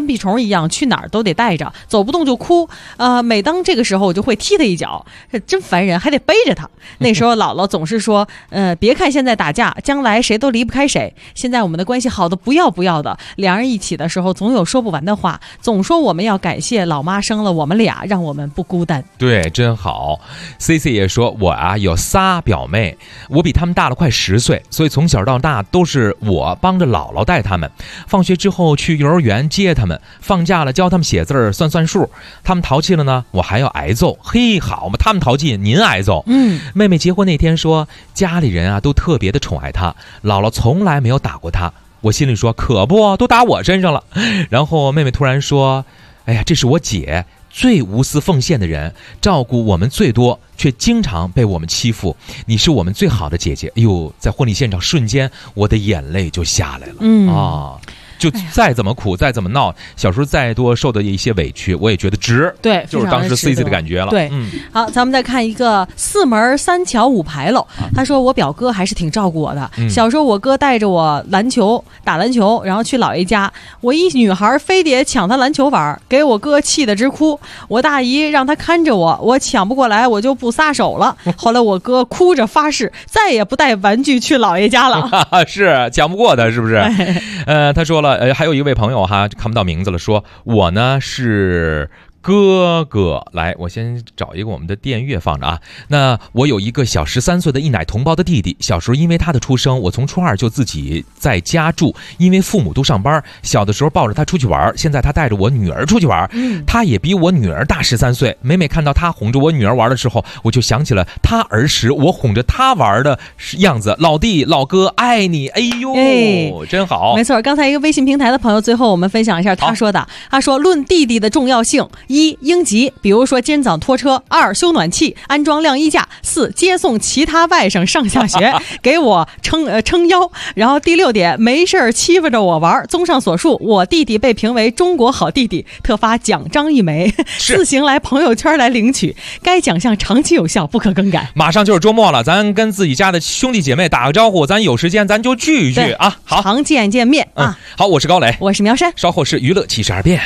[SPEAKER 2] 屁虫一样，去哪儿都得带着，走不动就哭。每当这个时候，我就会踢他一脚，真烦人，还得背着他。那时候姥姥总是说，别看现在打架，将来谁都离不开谁。现在我们的关系好的不要不要的，两人一起的时候总有说不完的话，总说我们要感谢老妈生了我们俩，让我们不孤单。
[SPEAKER 4] 对，真好。CC 也说，我有仨表妹，我比他们大了快10岁，所以从小到大都是我帮着姥姥带他们。放学之后去幼儿园接他们，放假了教他们写字算数。他们淘气了呢，我还要挨揍。嘿，好嘛，他们淘气，您挨揍。妹妹结婚那天说，家里人都特别的宠爱她，姥姥从来没有打过她。我心里说，可不，都打我身上了。然后妹妹突然说，哎呀，这是我姐，最无私奉献的人，照顾我们最多，却经常被我们欺负。你是我们最好的姐姐。哎呦，在婚礼现场瞬间，我的眼泪就下来了。就再怎么苦，再怎么闹，小时候再多受的一些委屈，我也觉得值。
[SPEAKER 2] 对，
[SPEAKER 4] 就是当时 CC 的感觉了。
[SPEAKER 2] 对，好，咱们再看一个4门3桥5牌楼。他说我表哥还是挺照顾我的。小时候我哥带着我打篮球，然后去姥爷家，我一女孩非得抢他篮球玩，给我哥气得直哭。我大姨让他看着我，我抢不过来，我就不撒手了。后来我哥哭着发誓再也不带玩具去姥爷家了。
[SPEAKER 4] 是抢不过他，是不是？他说了。还有一位朋友哈，看不到名字了，说我呢是哥哥。来，我先找一个我们的电乐放着啊。那我有一个小13岁的一奶同胞的弟弟，小时候因为他的出生，我从初2就自己在家住，因为父母都上班，小的时候抱着他出去玩，现在他带着我女儿出去玩，他也比我女儿大13岁。每每看到他哄着我女儿玩的时候，我就想起了他儿时我哄着他玩的样子。老弟老哥爱你。哎呦，真好。
[SPEAKER 2] 没错，刚才一个微信平台的朋友，最后我们分享一下他说的。他说，论弟弟的重要性：1. 应急，比如说今早拖车；2. 修暖气，安装晾衣架；4. 接送其他外甥上下学，给我撑腰。然后第6点，没事欺负着我玩。综上所述，我弟弟被评为中国好弟弟，特发奖章1枚，自行来朋友圈来领取。该奖项长期有效，不可更改。
[SPEAKER 4] 马上就是周末了，咱跟自己家的兄弟姐妹打个招呼，咱有时间咱就聚一聚啊。好，
[SPEAKER 2] 常见面啊。
[SPEAKER 4] 好，我是高磊，
[SPEAKER 2] 我是苗山，
[SPEAKER 4] 稍后是娱乐72变。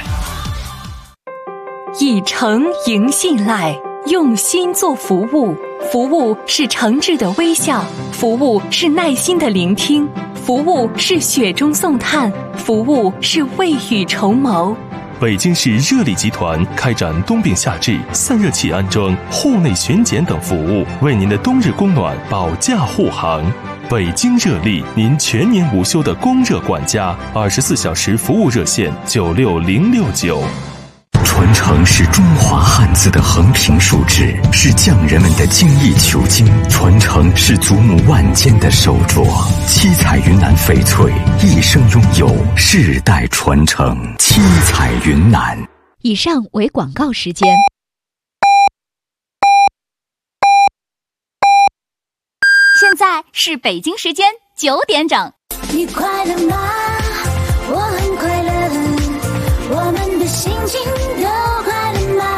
[SPEAKER 16] 以诚迎信赖，用心做服务。服务是诚挚的微笑，服务是耐心的聆听，服务是雪中送炭，服务是未雨绸缪。
[SPEAKER 8] 北京市热力集团开展冬病夏治、散热器安装、户内巡检等服务，为您的冬日供暖保驾护航。北京热力，您全年无休的供热管家，24小时服务热线96069。
[SPEAKER 17] 传承是中华汉字的横平竖直，是匠人们的精益求精；传承是祖母万间的手镯。七彩云南翡翠一生拥有，世代传承。七彩云南。
[SPEAKER 5] 以上为广告时间。
[SPEAKER 9] 现在是北京时间9点整。
[SPEAKER 10] 你快乐吗？我很快乐，我们的心情都快乐吗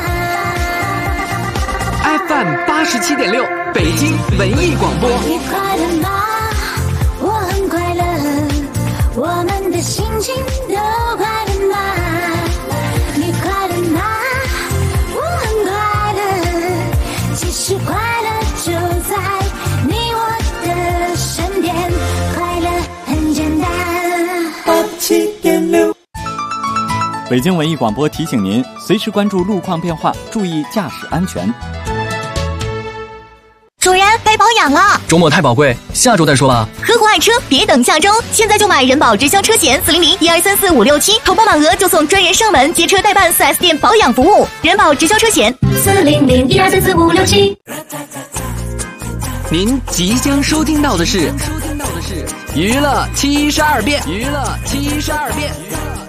[SPEAKER 11] ？FM 87.6，北京文艺广播。
[SPEAKER 10] 你快乐吗？我很快乐，我们的心情都快乐吗？你快乐吗？我很快乐，其实快乐就在你我的身边，快乐很简单。87.6。
[SPEAKER 12] 北京文艺广播提醒您，随时关注路况变化，注意驾驶安全。
[SPEAKER 6] 主人，该保养了。
[SPEAKER 7] 周末太宝贵，下周再说吧。
[SPEAKER 6] 合伙爱车，别等下周，现在就买人保直销车险400-1234-567，投保满额就送专人上门接车代办 4S 店保养服务。人保直销车险400-1234-567。
[SPEAKER 11] 您即将收听到的是娱乐72变。